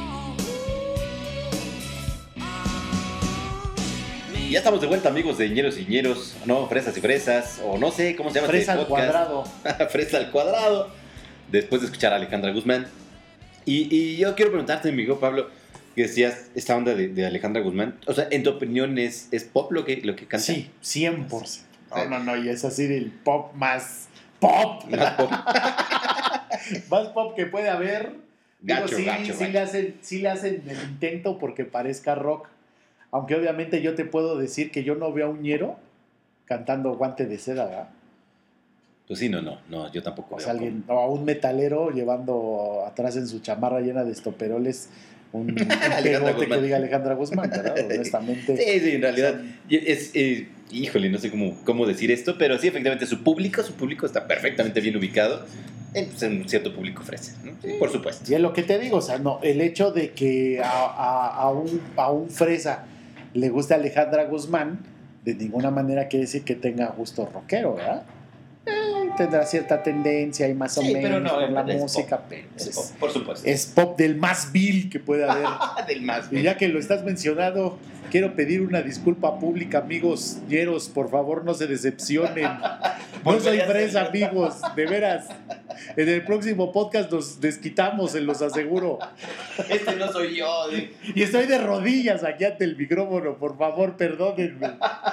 Y ya estamos de vuelta, amigos de Ñeros y Ñeros. No, Fresas y Fresas. O no sé cómo se llama Fresa este al podcast. cuadrado. Fresa al cuadrado. Después de escuchar a Alejandra Guzmán. Y, y yo quiero preguntarte, mi amigo Pablo, que decías esta onda de, de Alejandra Guzmán. O sea, en tu opinión, ¿es, es pop lo que, lo que canta? Sí, cien por ciento. Sí. No, no, no, y es así del pop más pop. Más pop. Más pop que puede haber. Digo, Gacho, sí, gacho, sí gacho. le hacen, sí le hacen el intento porque parezca rock. Aunque obviamente yo te puedo decir que yo no veo a un ñero cantando Guante de Seda, ¿verdad? Pues sí, no, no, no, yo tampoco. O veo sea, cómo. alguien, o a un metalero llevando atrás en su chamarra llena de estoperoles un, un Alejandra pegote Guzmán. que diga Alejandra Guzmán, ¿verdad? Honestamente. Sí, sí, en realidad es, eh, híjole, no sé cómo, cómo decir esto, pero sí, efectivamente, su público, su público está perfectamente bien ubicado en, pues, en un cierto público fresa, ¿no? Sí, por supuesto. Y es lo que te digo, o sea, no, el hecho de que a, a- a un, a un fresa le guste Alejandra Guzmán, de ninguna manera quiere decir que tenga gusto rockero, ¿verdad? Eh, tendrá cierta tendencia y más o Sí, menos pero no, por la es música, pop. pero Es es, pop, por supuesto. es pop del más vil que puede haber. del más. Y ya que lo estás mencionando, quiero pedir una disculpa pública, amigos ñeros, por favor no se decepcionen. No soy Volvería a fresa, ser yo. amigos, de veras. En el próximo podcast nos desquitamos, se los aseguro. Este no soy yo. ¿Sí? Y estoy de rodillas aquí ante el micrófono, por favor, perdónenme.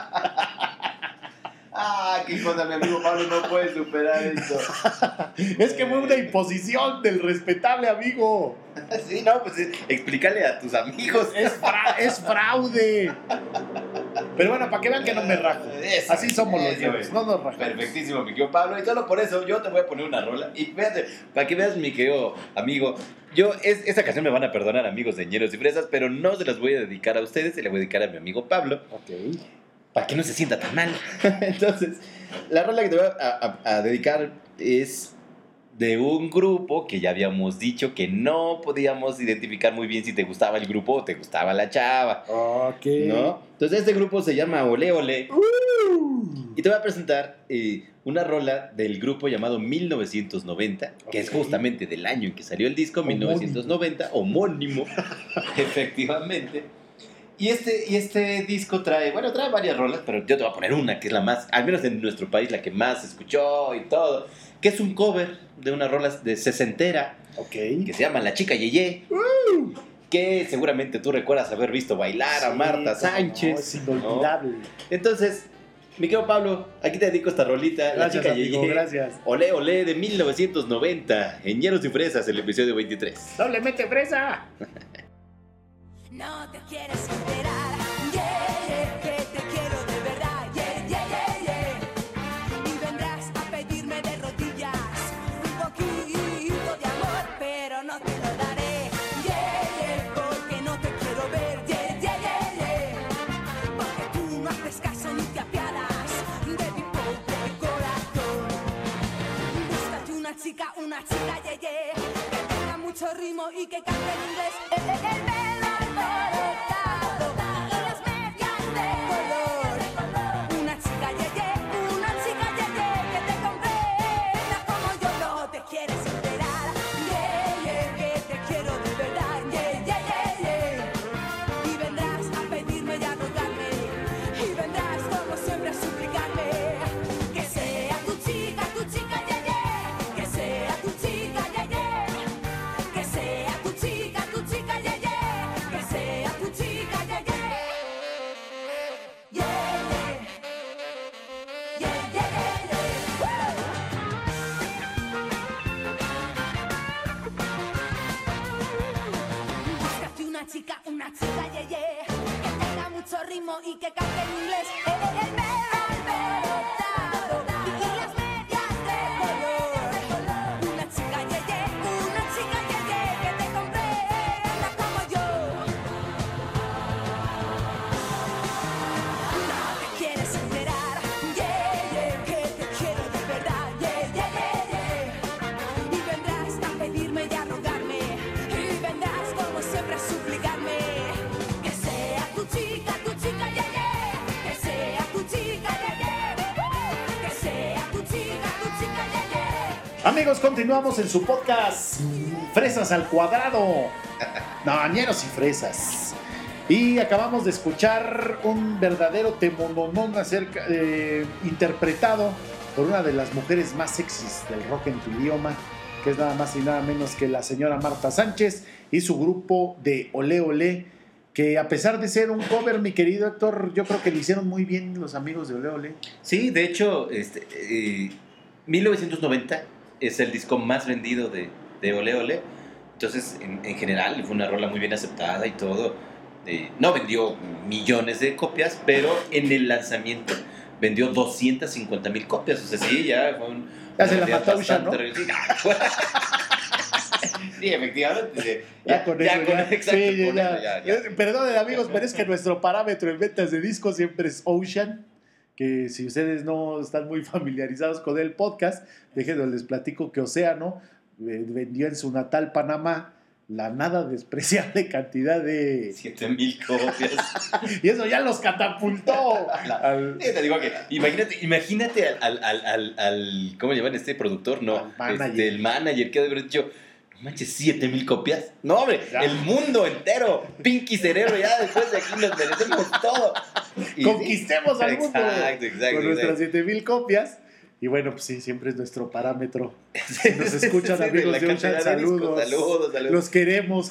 Ah, qué cosa, mi amigo Pablo no puede superar esto. Es que fue una imposición del respetable amigo. Sí, no, pues eh, explícale a tus amigos. Es, fra- es fraude. Pero bueno, para que vean que no me rajo. Eso, Así somos los eso ñeros, es. no nos rajamos. Perfectísimo, mi querido Pablo. Y solo por eso yo te voy a poner una rola. Y fíjate, para que veas, mi querido amigo, yo, es, esta canción me van a perdonar, amigos de ñeros y fresas, pero no se las voy a dedicar a ustedes, se la voy a dedicar a mi amigo Pablo, Ok. para que no se sienta tan mal. Entonces, la rola que te voy a, a- a dedicar es de un grupo que ya habíamos dicho que no podíamos identificar muy bien si te gustaba el grupo o te gustaba la chava, Ok. ¿no? Entonces, este grupo se llama Ole Ole. Y te voy a presentar eh, una rola del grupo llamado mil novecientos noventa, que es Ok. justamente del año en que salió el disco, Homónimo. mil novecientos noventa, homónimo, efectivamente. Y este, y este disco trae, bueno, trae varias rolas, pero yo te voy a poner una que es la más, al menos en nuestro país, la que más se escuchó y todo, que es un cover de una rola de sesentera Ok. que se llama La Chica Yeye, que seguramente tú recuerdas haber visto bailar a Sí, Marta cómo Sánchez. no, es inolvidable. Entonces, mi querido Pablo, aquí te dedico esta rolita, Gracias, La Chica amigo, Yeye. gracias. Olé, olé, de mil novecientos noventa, en Ñeros y Fresas, el episodio veintitrés. ¡Doblemente fresa! No te quieres enterar, yeah, yeah, que te quiero de verdad, yeah, yeah, yeah, yeah. Y vendrás a pedirme de rodillas un poquito de amor, pero no te lo daré, yeah, yeah, porque no te quiero ver, yeah, yeah, yeah, yeah. Porque tú no haces caso ni te apiadas de mi pobre corazón. Búscate una chica, una chica, yeah, yeah, que tenga mucho ritmo y que cante en inglés, eh, eh, eh, eh. Una chica yeye, una chica yeye que te comprenda como yo. No te quieres enterar, yeah, yeah, que te quiero de verdad, yeah, yeah, yeah, yeah. Y vendrás a pedirme y a rogarme, y vendrás como siempre a suplicarme que sea tu chica, tu chica yeye, que sea tu chica yeye, que sea tu chica, tu chica yeye, que sea tu chica yeye. Yeah, yeah. Yeah, yeah, yeah, yeah. Woo. Búscate una chica, una chica, yeah, yeah, que tenga mucho ritmo y que cante en inglés. Eh, eh, el pelo alborotado y las medias de color. Una chica, yeah, yeah, una chica, yeah, yeah, que te comprenda como yo. No te quieres enterar, yeah, yeah, que te quiero de verdad, yeah, yeah, yeah, yeah. Y vendrás a pedirme y a rogarme, y vendrás como siempre a suplicarme que sea tu chica, tu chica, yeah, yeah, que sea tu chica, yeah, yeah, que sea tu chica, tu chica, yeah, yeah. Amigos, continuamos en su podcast Fresas al Cuadrado. No, ñeros y fresas. Y acabamos de escuchar un verdadero temononón acerca, eh, interpretado por una de las mujeres más sexys del rock en tu idioma, que es nada más y nada menos que la señora Marta Sánchez y su grupo de Olé Olé, que a pesar de ser un cover, mi querido Héctor, yo creo que lo hicieron muy bien los amigos de Olé Olé. Sí, de hecho, este, eh, mil novecientos noventa es el disco más vendido de, de Ole Ole. Entonces, en, en general, fue una rola muy bien aceptada y todo. Eh, no vendió millones de copias, pero en el lanzamiento vendió doscientas cincuenta mil copias. O sea, sí, ya fue un... Ya se la una mató a Usha, ¿no? bastante re- Sí, efectivamente. sí. Ya, con eso, ya. exacto, Sí, ya, con ya. eso ya, ya. Eh, Perdonen, amigos, pero es que nuestro parámetro en ventas de discos siempre es Ocean. Que si ustedes no están muy familiarizados con el podcast, déjenme les platico que Océano eh, vendió en su natal Panamá la nada despreciable cantidad de... siete mil copias. Y eso ya los catapultó. al- Sí, te digo que, imagínate, imagínate al, al, al, al, al- ¿cómo le llaman este productor? No, Al manager. este, el manager que ha de haber dicho, no manches, siete mil copias. No, hombre, Ya. el mundo entero, Pinky Cerebro, ya después de aquí nos merecemos todo. Y Conquistemos sí, al mundo Exacto, exacto. con nuestras exacto. siete mil copias. Y bueno, pues sí, siempre es nuestro parámetro. Nos escuchan, Sí, de amigos la de Ocean, cantidad de discos. saludos. Saludos, saludos. Los queremos.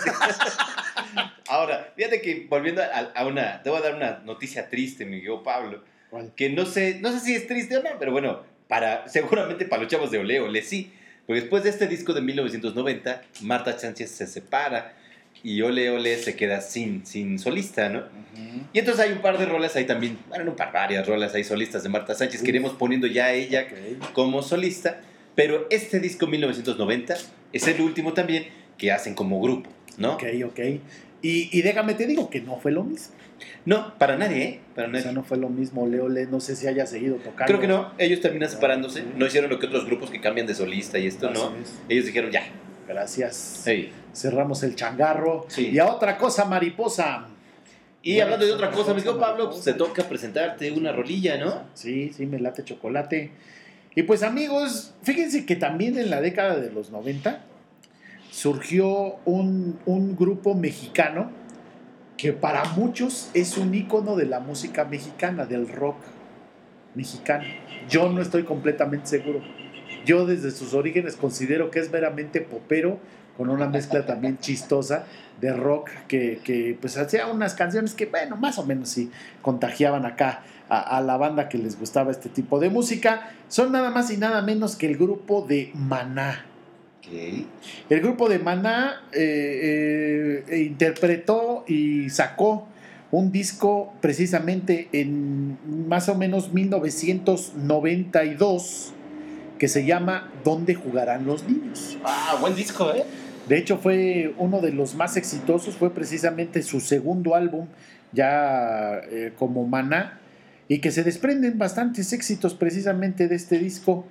Ahora, fíjate que volviendo a, a una, te voy a dar una noticia triste, mi querido Pablo, ¿Cuál? que no sé, no sé si es triste o no, pero bueno, para, seguramente para los chavos de Ole Ole sí, porque después de este disco de mil novecientos noventa, Marta Sánchez se separa y Ole Ole se queda sin, sin solista, ¿no? Y entonces hay un par de rolas ahí también, bueno, no un par, varias rolas ahí solistas de Marta Sánchez, que iremos poniendo ya a ella Ok. como solista, pero este disco mil novecientos noventa es el último también que hacen como grupo, ¿no? Ok, ok. Y, y déjame te digo que no fue lo mismo. No, para nadie, ¿eh? Para O nadie. sea, no fue lo mismo. Leo, Le, no sé si haya seguido tocando. Creo que no, ellos terminan separándose, Sí. no hicieron lo que otros grupos que cambian de solista y esto, Así ¿no? es. Ellos dijeron ya. Gracias. Hey. Cerramos el changarro. Sí. Y a otra cosa, mariposa. Y Bueno, hablando de pues, otra otra cosa, cosa, amigo Pablo, mariposa. pues te toca presentarte una rolilla, ¿no? Sí, sí, me late chocolate. Y pues amigos, fíjense que también en la década de los noventa surgió un, un grupo mexicano que para muchos es un ícono de la música mexicana, del rock mexicano. Yo no estoy completamente seguro. Yo desde sus orígenes considero que es meramente popero, con una mezcla también chistosa de rock que, que pues hacía unas canciones que, bueno, más o menos sí contagiaban acá a, a la banda que les gustaba este tipo de música. Son nada más y nada menos que el grupo de Maná. Ok. El grupo de Maná eh, eh, interpretó y sacó un disco precisamente en más o menos mil novecientos noventa y dos que se llama ¿Dónde jugarán los niños? Ah, buen disco, ¿eh? De hecho fue uno de los más exitosos, fue precisamente su segundo álbum ya eh, como Maná, y que se desprenden bastantes éxitos precisamente de este disco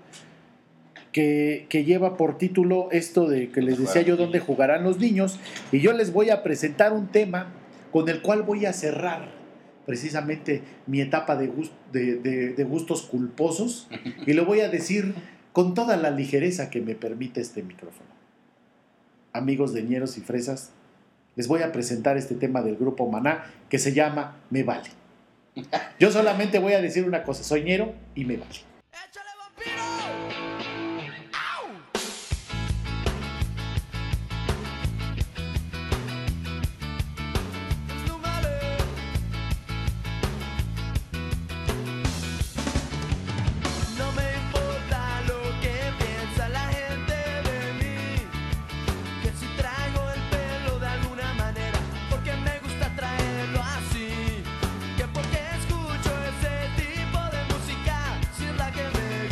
que, que lleva por título esto de que les decía yo, ¿dónde jugarán los niños? Y yo les voy a presentar un tema con el cual voy a cerrar precisamente mi etapa de, gust- de, de- de gustos culposos, y lo voy a decir con toda la ligereza que me permite este micrófono. Amigos de Ñeros y Fresas, les voy a presentar este tema del grupo Maná que se llama Me Vale. Yo solamente voy a decir una cosa, soy ñero y me vale. ¡Échale, vampiro! ¡Au! No vale. No me importa lo que piensa la gente de mí, que si traigo el pelo de alguna manera, porque me gusta traerlo así, que porque escucho ese tipo de música, si es la que me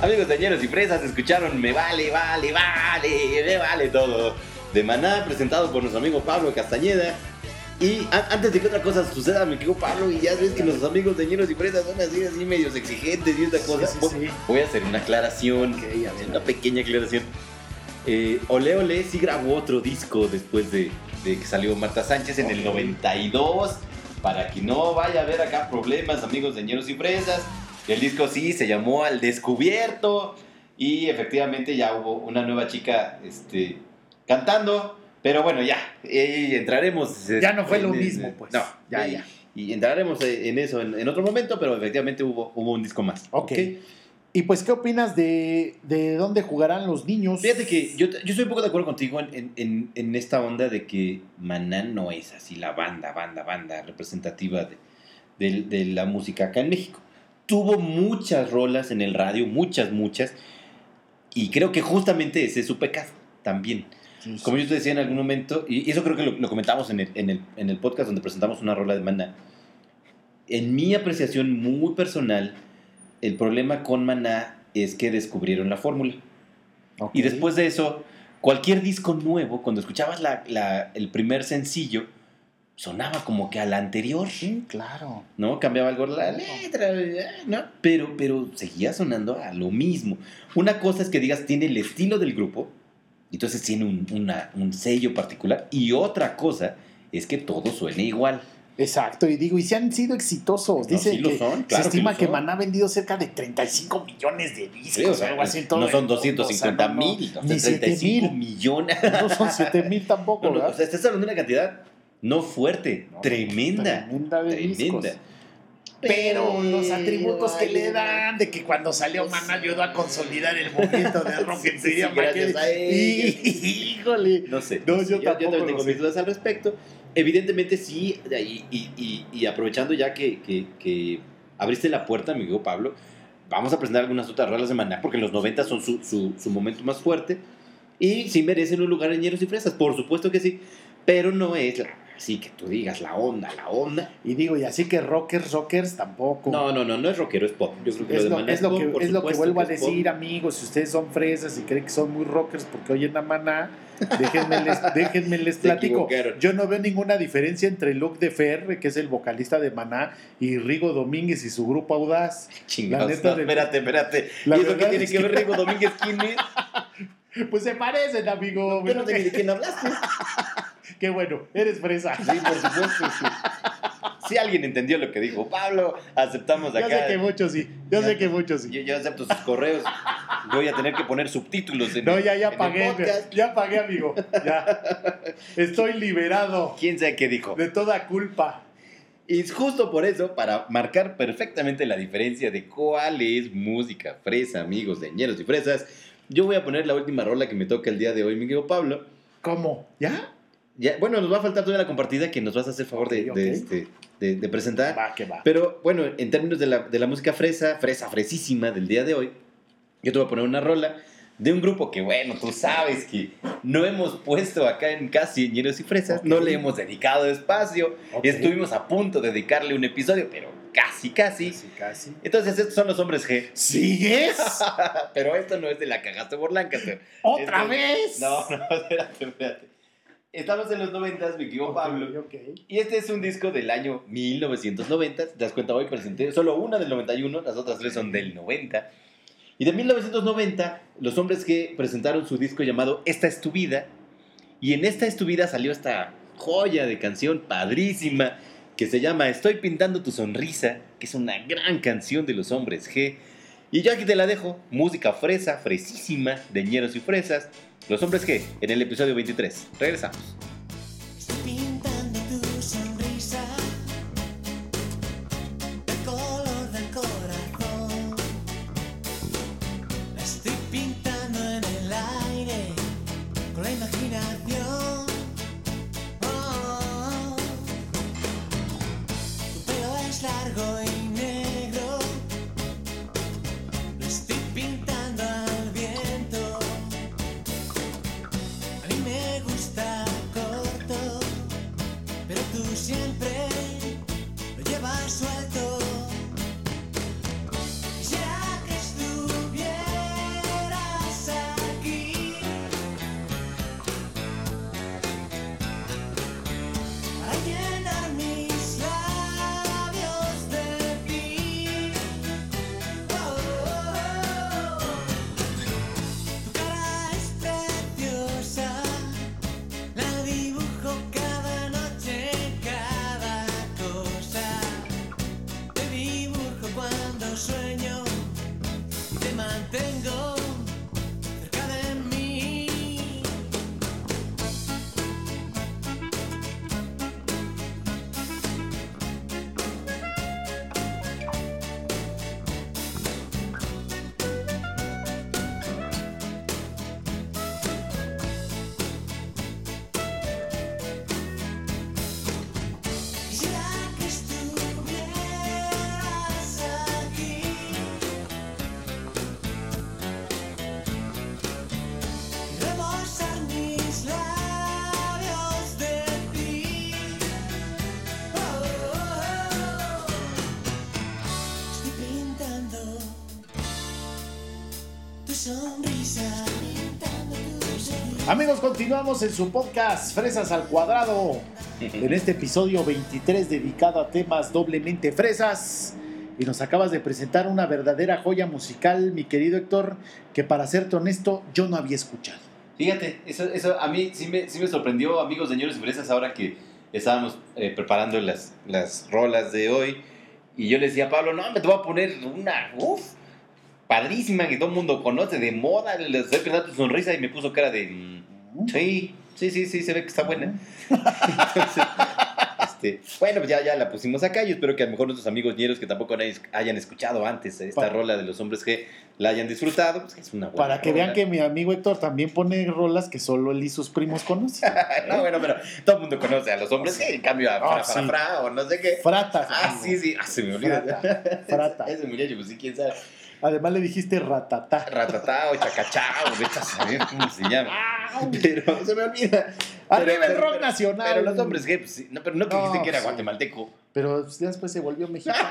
Amigos de Ñeros y Fresas, escucharon Me Vale, Vale, Vale, Me Vale Todo de Maná, presentado por nuestro amigo Pablo Castañeda. Y a- antes de que otra cosa suceda, me quedo Pablo, y ya ves que nuestros amigos de Ñeros y Fresas son así, así medios exigentes y esta cosa. sí, Voy- sí. Voy a hacer una aclaración, Ok, a ver. una pequeña aclaración. Eh, Ole Ole sí grabó otro disco después de, de que salió Marta Sánchez en el Ok. noventa y dos. Para que no vaya a haber acá problemas, amigos de Ñeros y Fresas. El disco sí se llamó Al Descubierto. Y efectivamente ya hubo una nueva chica este, cantando. Pero bueno, ya, eh, entraremos. Ya no fue en- lo en- mismo, pues. No, Ya, y- ya. Y entraremos en eso en, en otro momento, pero efectivamente hubo, hubo un disco más. Ok. Y pues, ¿qué opinas de, de dónde jugarán los niños? Fíjate que yo, yo estoy un poco de acuerdo contigo en, en- en- en esta onda de que Maná no es así la banda, banda, banda representativa de, de- de la música acá en México. Tuvo muchas rolas en el radio, muchas, muchas, y creo que justamente ese es su pecado también. Sí, sí. Como yo te decía en algún momento, y eso creo que lo, lo comentamos en el, en, el, en el podcast donde presentamos una rola de Maná, en mi apreciación muy personal, el problema con Maná es que descubrieron la fórmula. Ok. Y después de eso, cualquier disco nuevo, cuando escuchabas la- la- el primer sencillo, sonaba como que a la anterior, Sí, claro. ¿no? Cambiaba algo la letra, ¿no? Pero, pero seguía sonando a lo mismo. Una cosa es que digas, tiene el estilo del grupo, entonces tiene un, una- un sello particular, y otra cosa es que todo suene igual. Exacto, y digo, y si han sido exitosos. No, Dice sí lo que son, se claro que estima lo que, son. Maná ha vendido cerca de treinta y cinco millones de discos. Sí, o sea, algo así en todo no el son mundo, doscientos o sea, cincuenta no, no, mil, no, ni son treinta y cinco siete mil. millones. No son siete mil tampoco, No, no, ¿verdad? o sea, estás hablando de una cantidad no fuerte, No, no, tremenda. Tremenda de discos. Tremenda. Pero los atributos que ay, le dan de que cuando salió Maná ayudó a consolidar el movimiento de rock en Sí, sí, serio, gracias a ellos. híjole. No sé. No, sé. yo tampoco también lo tengo sé. mis dudas al respecto. Evidentemente sí, y, y, y, y aprovechando ya que, que, que abriste la puerta, mi amigo Pablo, vamos a presentar algunas otras rolas de Maná, porque los noventa son su, su, su momento más fuerte, y sí merecen un lugar en Ñeros y Fresas, por supuesto que sí, pero no es la, así que tú digas la onda, la onda. Y digo, y así que rockers, rockers tampoco. No, no, no, no es rockero, es pop. Yo creo que Es lo de lo, Maná es lo pop, que, por es lo que supuesto vuelvo a que es pop. decir, amigos. Si ustedes son fresas y creen que son muy rockers porque oyen a Maná, déjenme les, déjenme les Se platico. equivocaron. Yo no veo ninguna diferencia entre Luc de Fer, que es el vocalista de Maná, y Rigo Domínguez y su grupo Audaz. Chingados, La neta no, de- espérate, espérate. La ¿Y eso qué verdad tiene es que que- ver Rigo Domínguez? ¿Quién es? Pues se parecen, amigo. Yo no sé ni de quién hablaste. Qué bueno, eres fresa. Sí, por supuesto, sí. Si alguien entendió lo que dijo Pablo, aceptamos Yo acá. sé que muchos sí. Yo Ya- sé que muchos sí. Yo, yo acepto sus correos. Voy a tener que poner subtítulos en, No, ya, ya en el pagué. podcast. Ya pagué, amigo. Ya. Estoy liberado ¿Quién sabe qué dijo? de toda culpa. Y es justo por eso, para marcar perfectamente la diferencia de cuál es música fresa, amigos de Ñeros y Fresas, yo voy a poner la última rola que me toca el día de hoy, mi querido Pablo. ¿Cómo? ¿Ya? Ya, bueno, nos va a faltar todavía la compartida que nos vas a hacer favor de, Ok, de, ok. este, de- de presentar. Va, que va. Pero bueno, en términos de la, de la música fresa, fresa, fresísima del día de hoy, yo te voy a poner una rola de un grupo que, bueno, tú sabes que no hemos puesto acá en casi en Ñeros y Fresas, Ok. no le hemos dedicado espacio, Ok. estuvimos a punto de dedicarle un episodio, pero casi, casi. Casi, casi. Entonces, estos son los hombres G. ¿Sigues? Pero esto no es de la cagaste por Lancaster. ¿Otra Esto- vez? No, no, espérate, espérate. Estamos en los noventas, mi querido Ok, Pablo. ok. Y este es un disco del año mil novecientos noventa. Si te das cuenta, hoy presenté solo una del noventa y uno, las otras tres son del noventa. Y de mil novecientos noventa, los hombres que presentaron su disco llamado Esta es tu vida. Y en Esta es tu vida salió esta joya de canción padrísima que se llama Estoy pintando tu sonrisa, que es una gran canción de los hombres G. Y yo aquí te la dejo, música fresa, fresísima, de Ñeros y Fresas. Los hombres G, en el episodio veintitrés. Regresamos. Estoy pintando tu sonrisa, el color del corazón. La estoy pintando en el aire, con la imaginación. Oh, tu pelo es largo y negro, lo estoy pintando al viento. A mí me gusta corto, pero tú siempre lo llevas suelto. Quisiera que estuviera Amigos, continuamos en su podcast Fresas al Cuadrado. En este episodio veintitrés dedicado a temas doblemente fresas. Y nos acabas de presentar una verdadera joya musical, mi querido Héctor, que para serte honesto, yo no había escuchado. Fíjate, eso, eso a mí sí me, sí me sorprendió, amigos de Ñeros y Fresas, ahora que estábamos eh, preparando las, las rolas de hoy. Y yo le decía a Pablo, no, me te voy a poner una, uff, padrísima, que todo el mundo conoce, de moda. Le estoy pensando tu sonrisa y me puso cara de, mm, sí, sí, sí, sí, se ve que está buena. Entonces, este, bueno, pues ya, ya la pusimos acá. Yo espero que a lo mejor nuestros amigos ñeros que tampoco hayan escuchado antes esta Para- rola de los hombres G la hayan disfrutado. Pues es una buena Para que rola. vean que mi amigo Héctor también pone rolas que solo él y sus primos conocen. No, bueno, pero todo el mundo conoce a los hombres G, en cambio a Ah, Fra, Fra, sí. Fra, o no sé qué. Frata. Ah, amigo. sí, sí, ah, se me olvida. Frata. Frata. Ese muchacho, pues sí, quién sabe. Además le dijiste ratatá. Ratatá o chacachá, o vete a saber cómo se llama. Pero se me olvida. Arriba Pero- el rock pero- nacional. Pero los hombres G, pues sí. No, pero no que No, dijiste que era sí. guatemalteco. Pero ya después se volvió mexicano.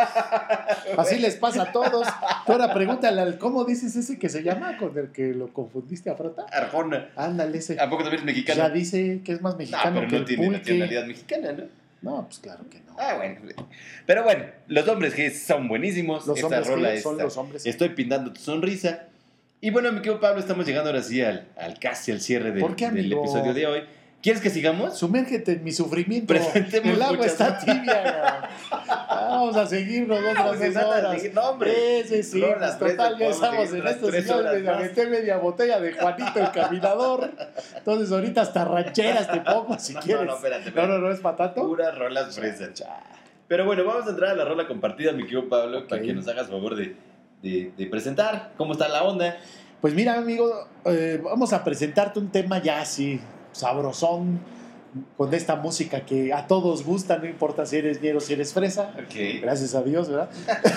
Así les pasa a todos. Tú ahora pregúntale al cómo dices ese que se llama con el que lo confundiste a Frata. Arjona. Ándale ese. ¿A poco también es mexicano? Ya dice que es más No, mexicano pero que no el tiene pulque. nacionalidad mexicana, ¿no? No, pues claro que no. Ah, bueno. Pero bueno, los hombres G son buenísimos. Los Esta hombres rola G son esta. los hombres G. Estoy pintando tu sonrisa. Y bueno, mi querido Pablo, estamos llegando ahora sí al, al casi al cierre del, ¿Por qué, del amigo? episodio de hoy. ¿Quieres que sigamos? Sumérgete en mi sufrimiento. Presentemos El agua muchas- está tibia. Vamos a seguirnos otras Vamos a dos tratar de horas. seguir- no, hombre. Sí, sí, sí. Rolas, Pues, total, fresas, ya podemos estamos seguir en otras esto. tres Señores, horas me más. aventé media botella de Juanito el Caminador. Entonces, ahorita hasta rancheras te pongo si No, quieres. no, espérate, No, espérate. no, no es patato. Puras rolas fresas. Pero bueno, vamos a entrar a la rola compartida, mi querido Pablo, Ok. para que nos hagas favor de, de, de presentar cómo está la onda. Pues mira, amigo, eh, vamos a presentarte un tema ya así, sabrosón, con esta música que a todos gusta, no importa si eres ñero, si eres fresa. Ok. Gracias a Dios, ¿verdad?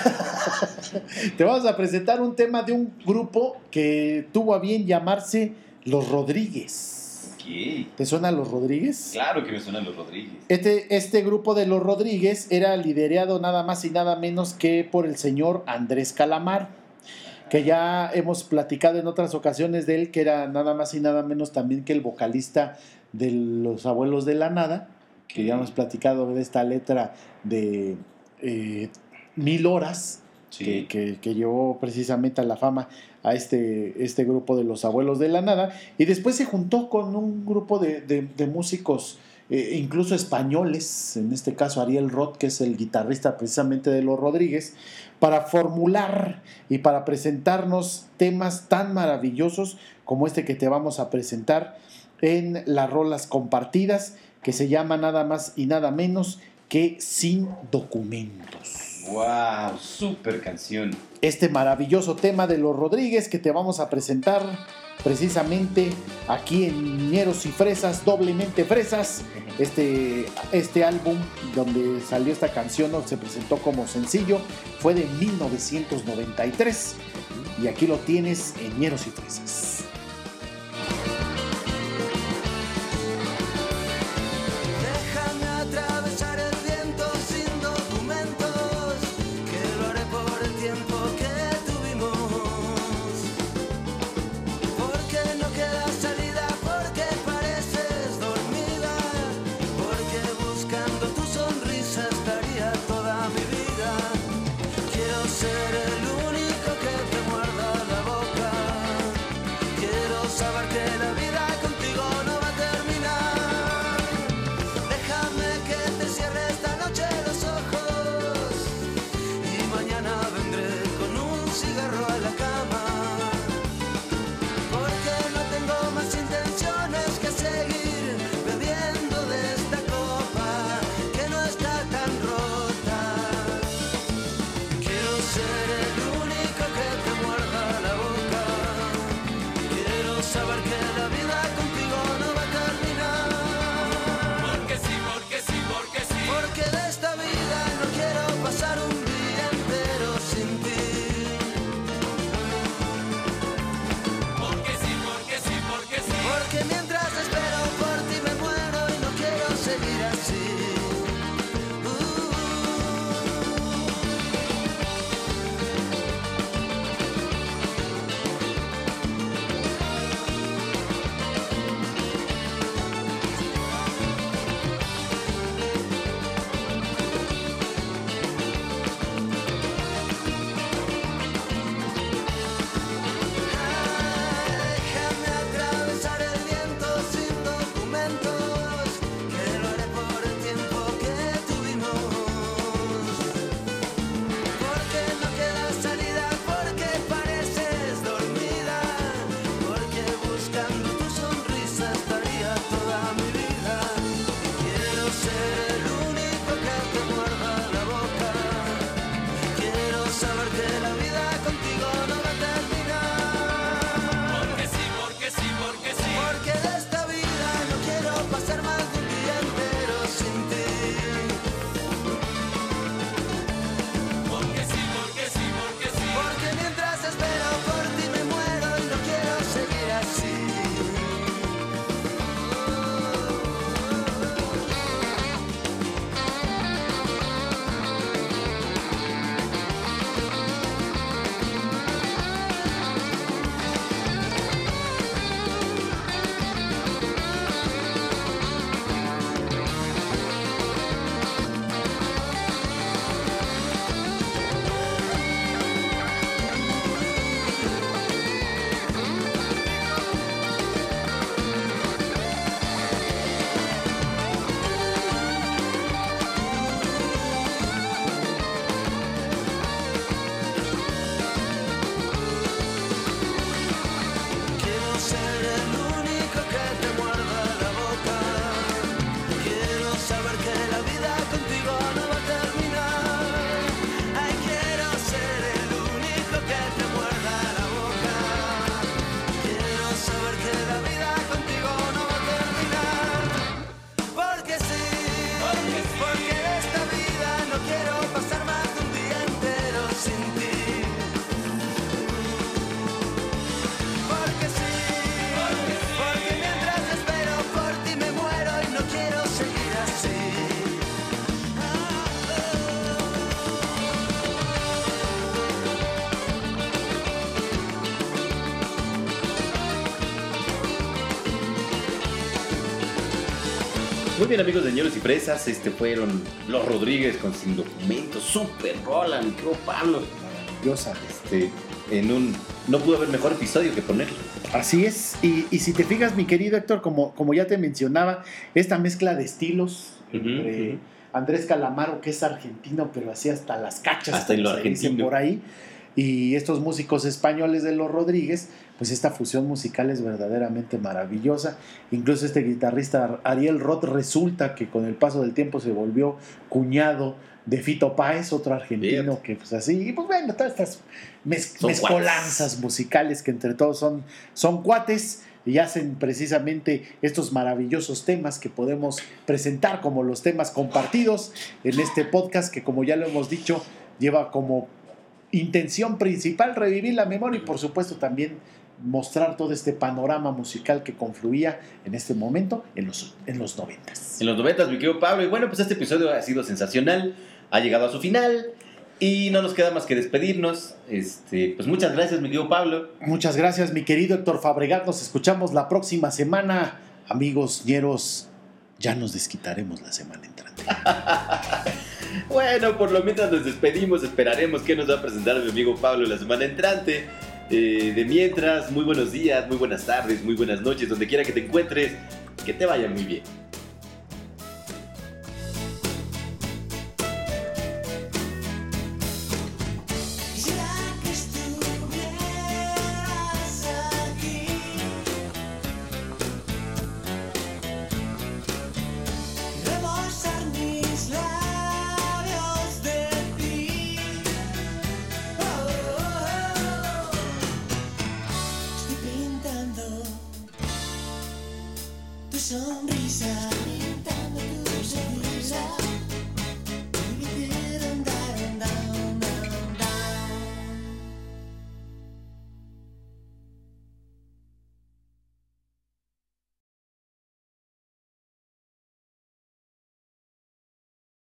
Te vamos a presentar un tema de un grupo que tuvo a bien llamarse Los Rodríguez. Ok. ¿Te suena Los Rodríguez? Claro que me suenan los Rodríguez. Este, este grupo de Los Rodríguez era liderado nada más y nada menos que por el señor Andrés Calamar, que ya hemos platicado en otras ocasiones de él, que era nada más y nada menos también que el vocalista de Los Abuelos de la Nada, que ya hemos platicado de esta letra de eh, Mil Horas, Sí. que, que, que llevó precisamente a la fama a este, este grupo de Los Abuelos de la Nada, y después se juntó con un grupo de, de, de músicos, eh, incluso españoles, en este caso Ariel Roth, que es el guitarrista precisamente de Los Rodríguez, para formular y para presentarnos temas tan maravillosos como este que te vamos a presentar en las rolas compartidas, que se llama nada más y nada menos que Sin Documentos. Wow, super canción. Este maravilloso tema de Los Rodríguez que te vamos a presentar precisamente aquí en Ñeros y Fresas, doblemente fresas. Este, este álbum donde salió esta canción, o se presentó como sencillo, fue de mil novecientos noventa y tres. Y aquí lo tienes en Ñeros y Fresas. Déjame atravesar el viento sin documentos, que lo haré por el tiempo que tuvimos. Porque no queda salida, porque pareces dormida, porque buscando tu sonrisa estaría toda mi vida. Quiero ser el único que te muerda la boca, Muy bien, amigos de Ñeros y Fresas, este fueron Los Rodríguez con Sin Documentos, super rola, mi querido Pablo. Maravillosa. Este, en un, no pudo haber mejor episodio que ponerlo. Así es, y, y si te fijas, mi querido Héctor, como, como ya te mencionaba, esta mezcla de estilos entre Ujú, ujú. Andrés Calamaro, que es argentino, pero así hasta las cachas, Hasta en como lo se dice argentino. por ahí, y estos músicos españoles de Los Rodríguez, pues esta fusión musical es verdaderamente maravillosa. Incluso este guitarrista Ariel Roth resulta que con el paso del tiempo se volvió cuñado de Fito Páez, otro argentino Bien. que pues así, y pues bueno, todas estas mez- Son mezcolanzas musicales que entre todos son, son cuates y hacen precisamente estos maravillosos temas que podemos presentar como los temas compartidos en este podcast que, como ya lo hemos dicho, lleva como intención principal revivir la memoria y por supuesto también mostrar todo este panorama musical que confluía en este momento en los, en los noventas. En los noventas, mi querido Pablo. Y bueno, pues este episodio ha sido sensacional, ha llegado a su final y no nos queda más que despedirnos. Este, pues muchas gracias, mi querido Pablo. Muchas gracias, mi querido Héctor Fabregat. Nos escuchamos la próxima semana. Amigos ñeros, ya nos desquitaremos la semana entrante. Bueno, por lo mientras nos despedimos, esperaremos que nos va a presentar mi amigo Pablo la semana entrante. Eh, de mientras, muy buenos días, muy buenas tardes, muy buenas noches, donde quiera que te encuentres, que te vaya muy bien.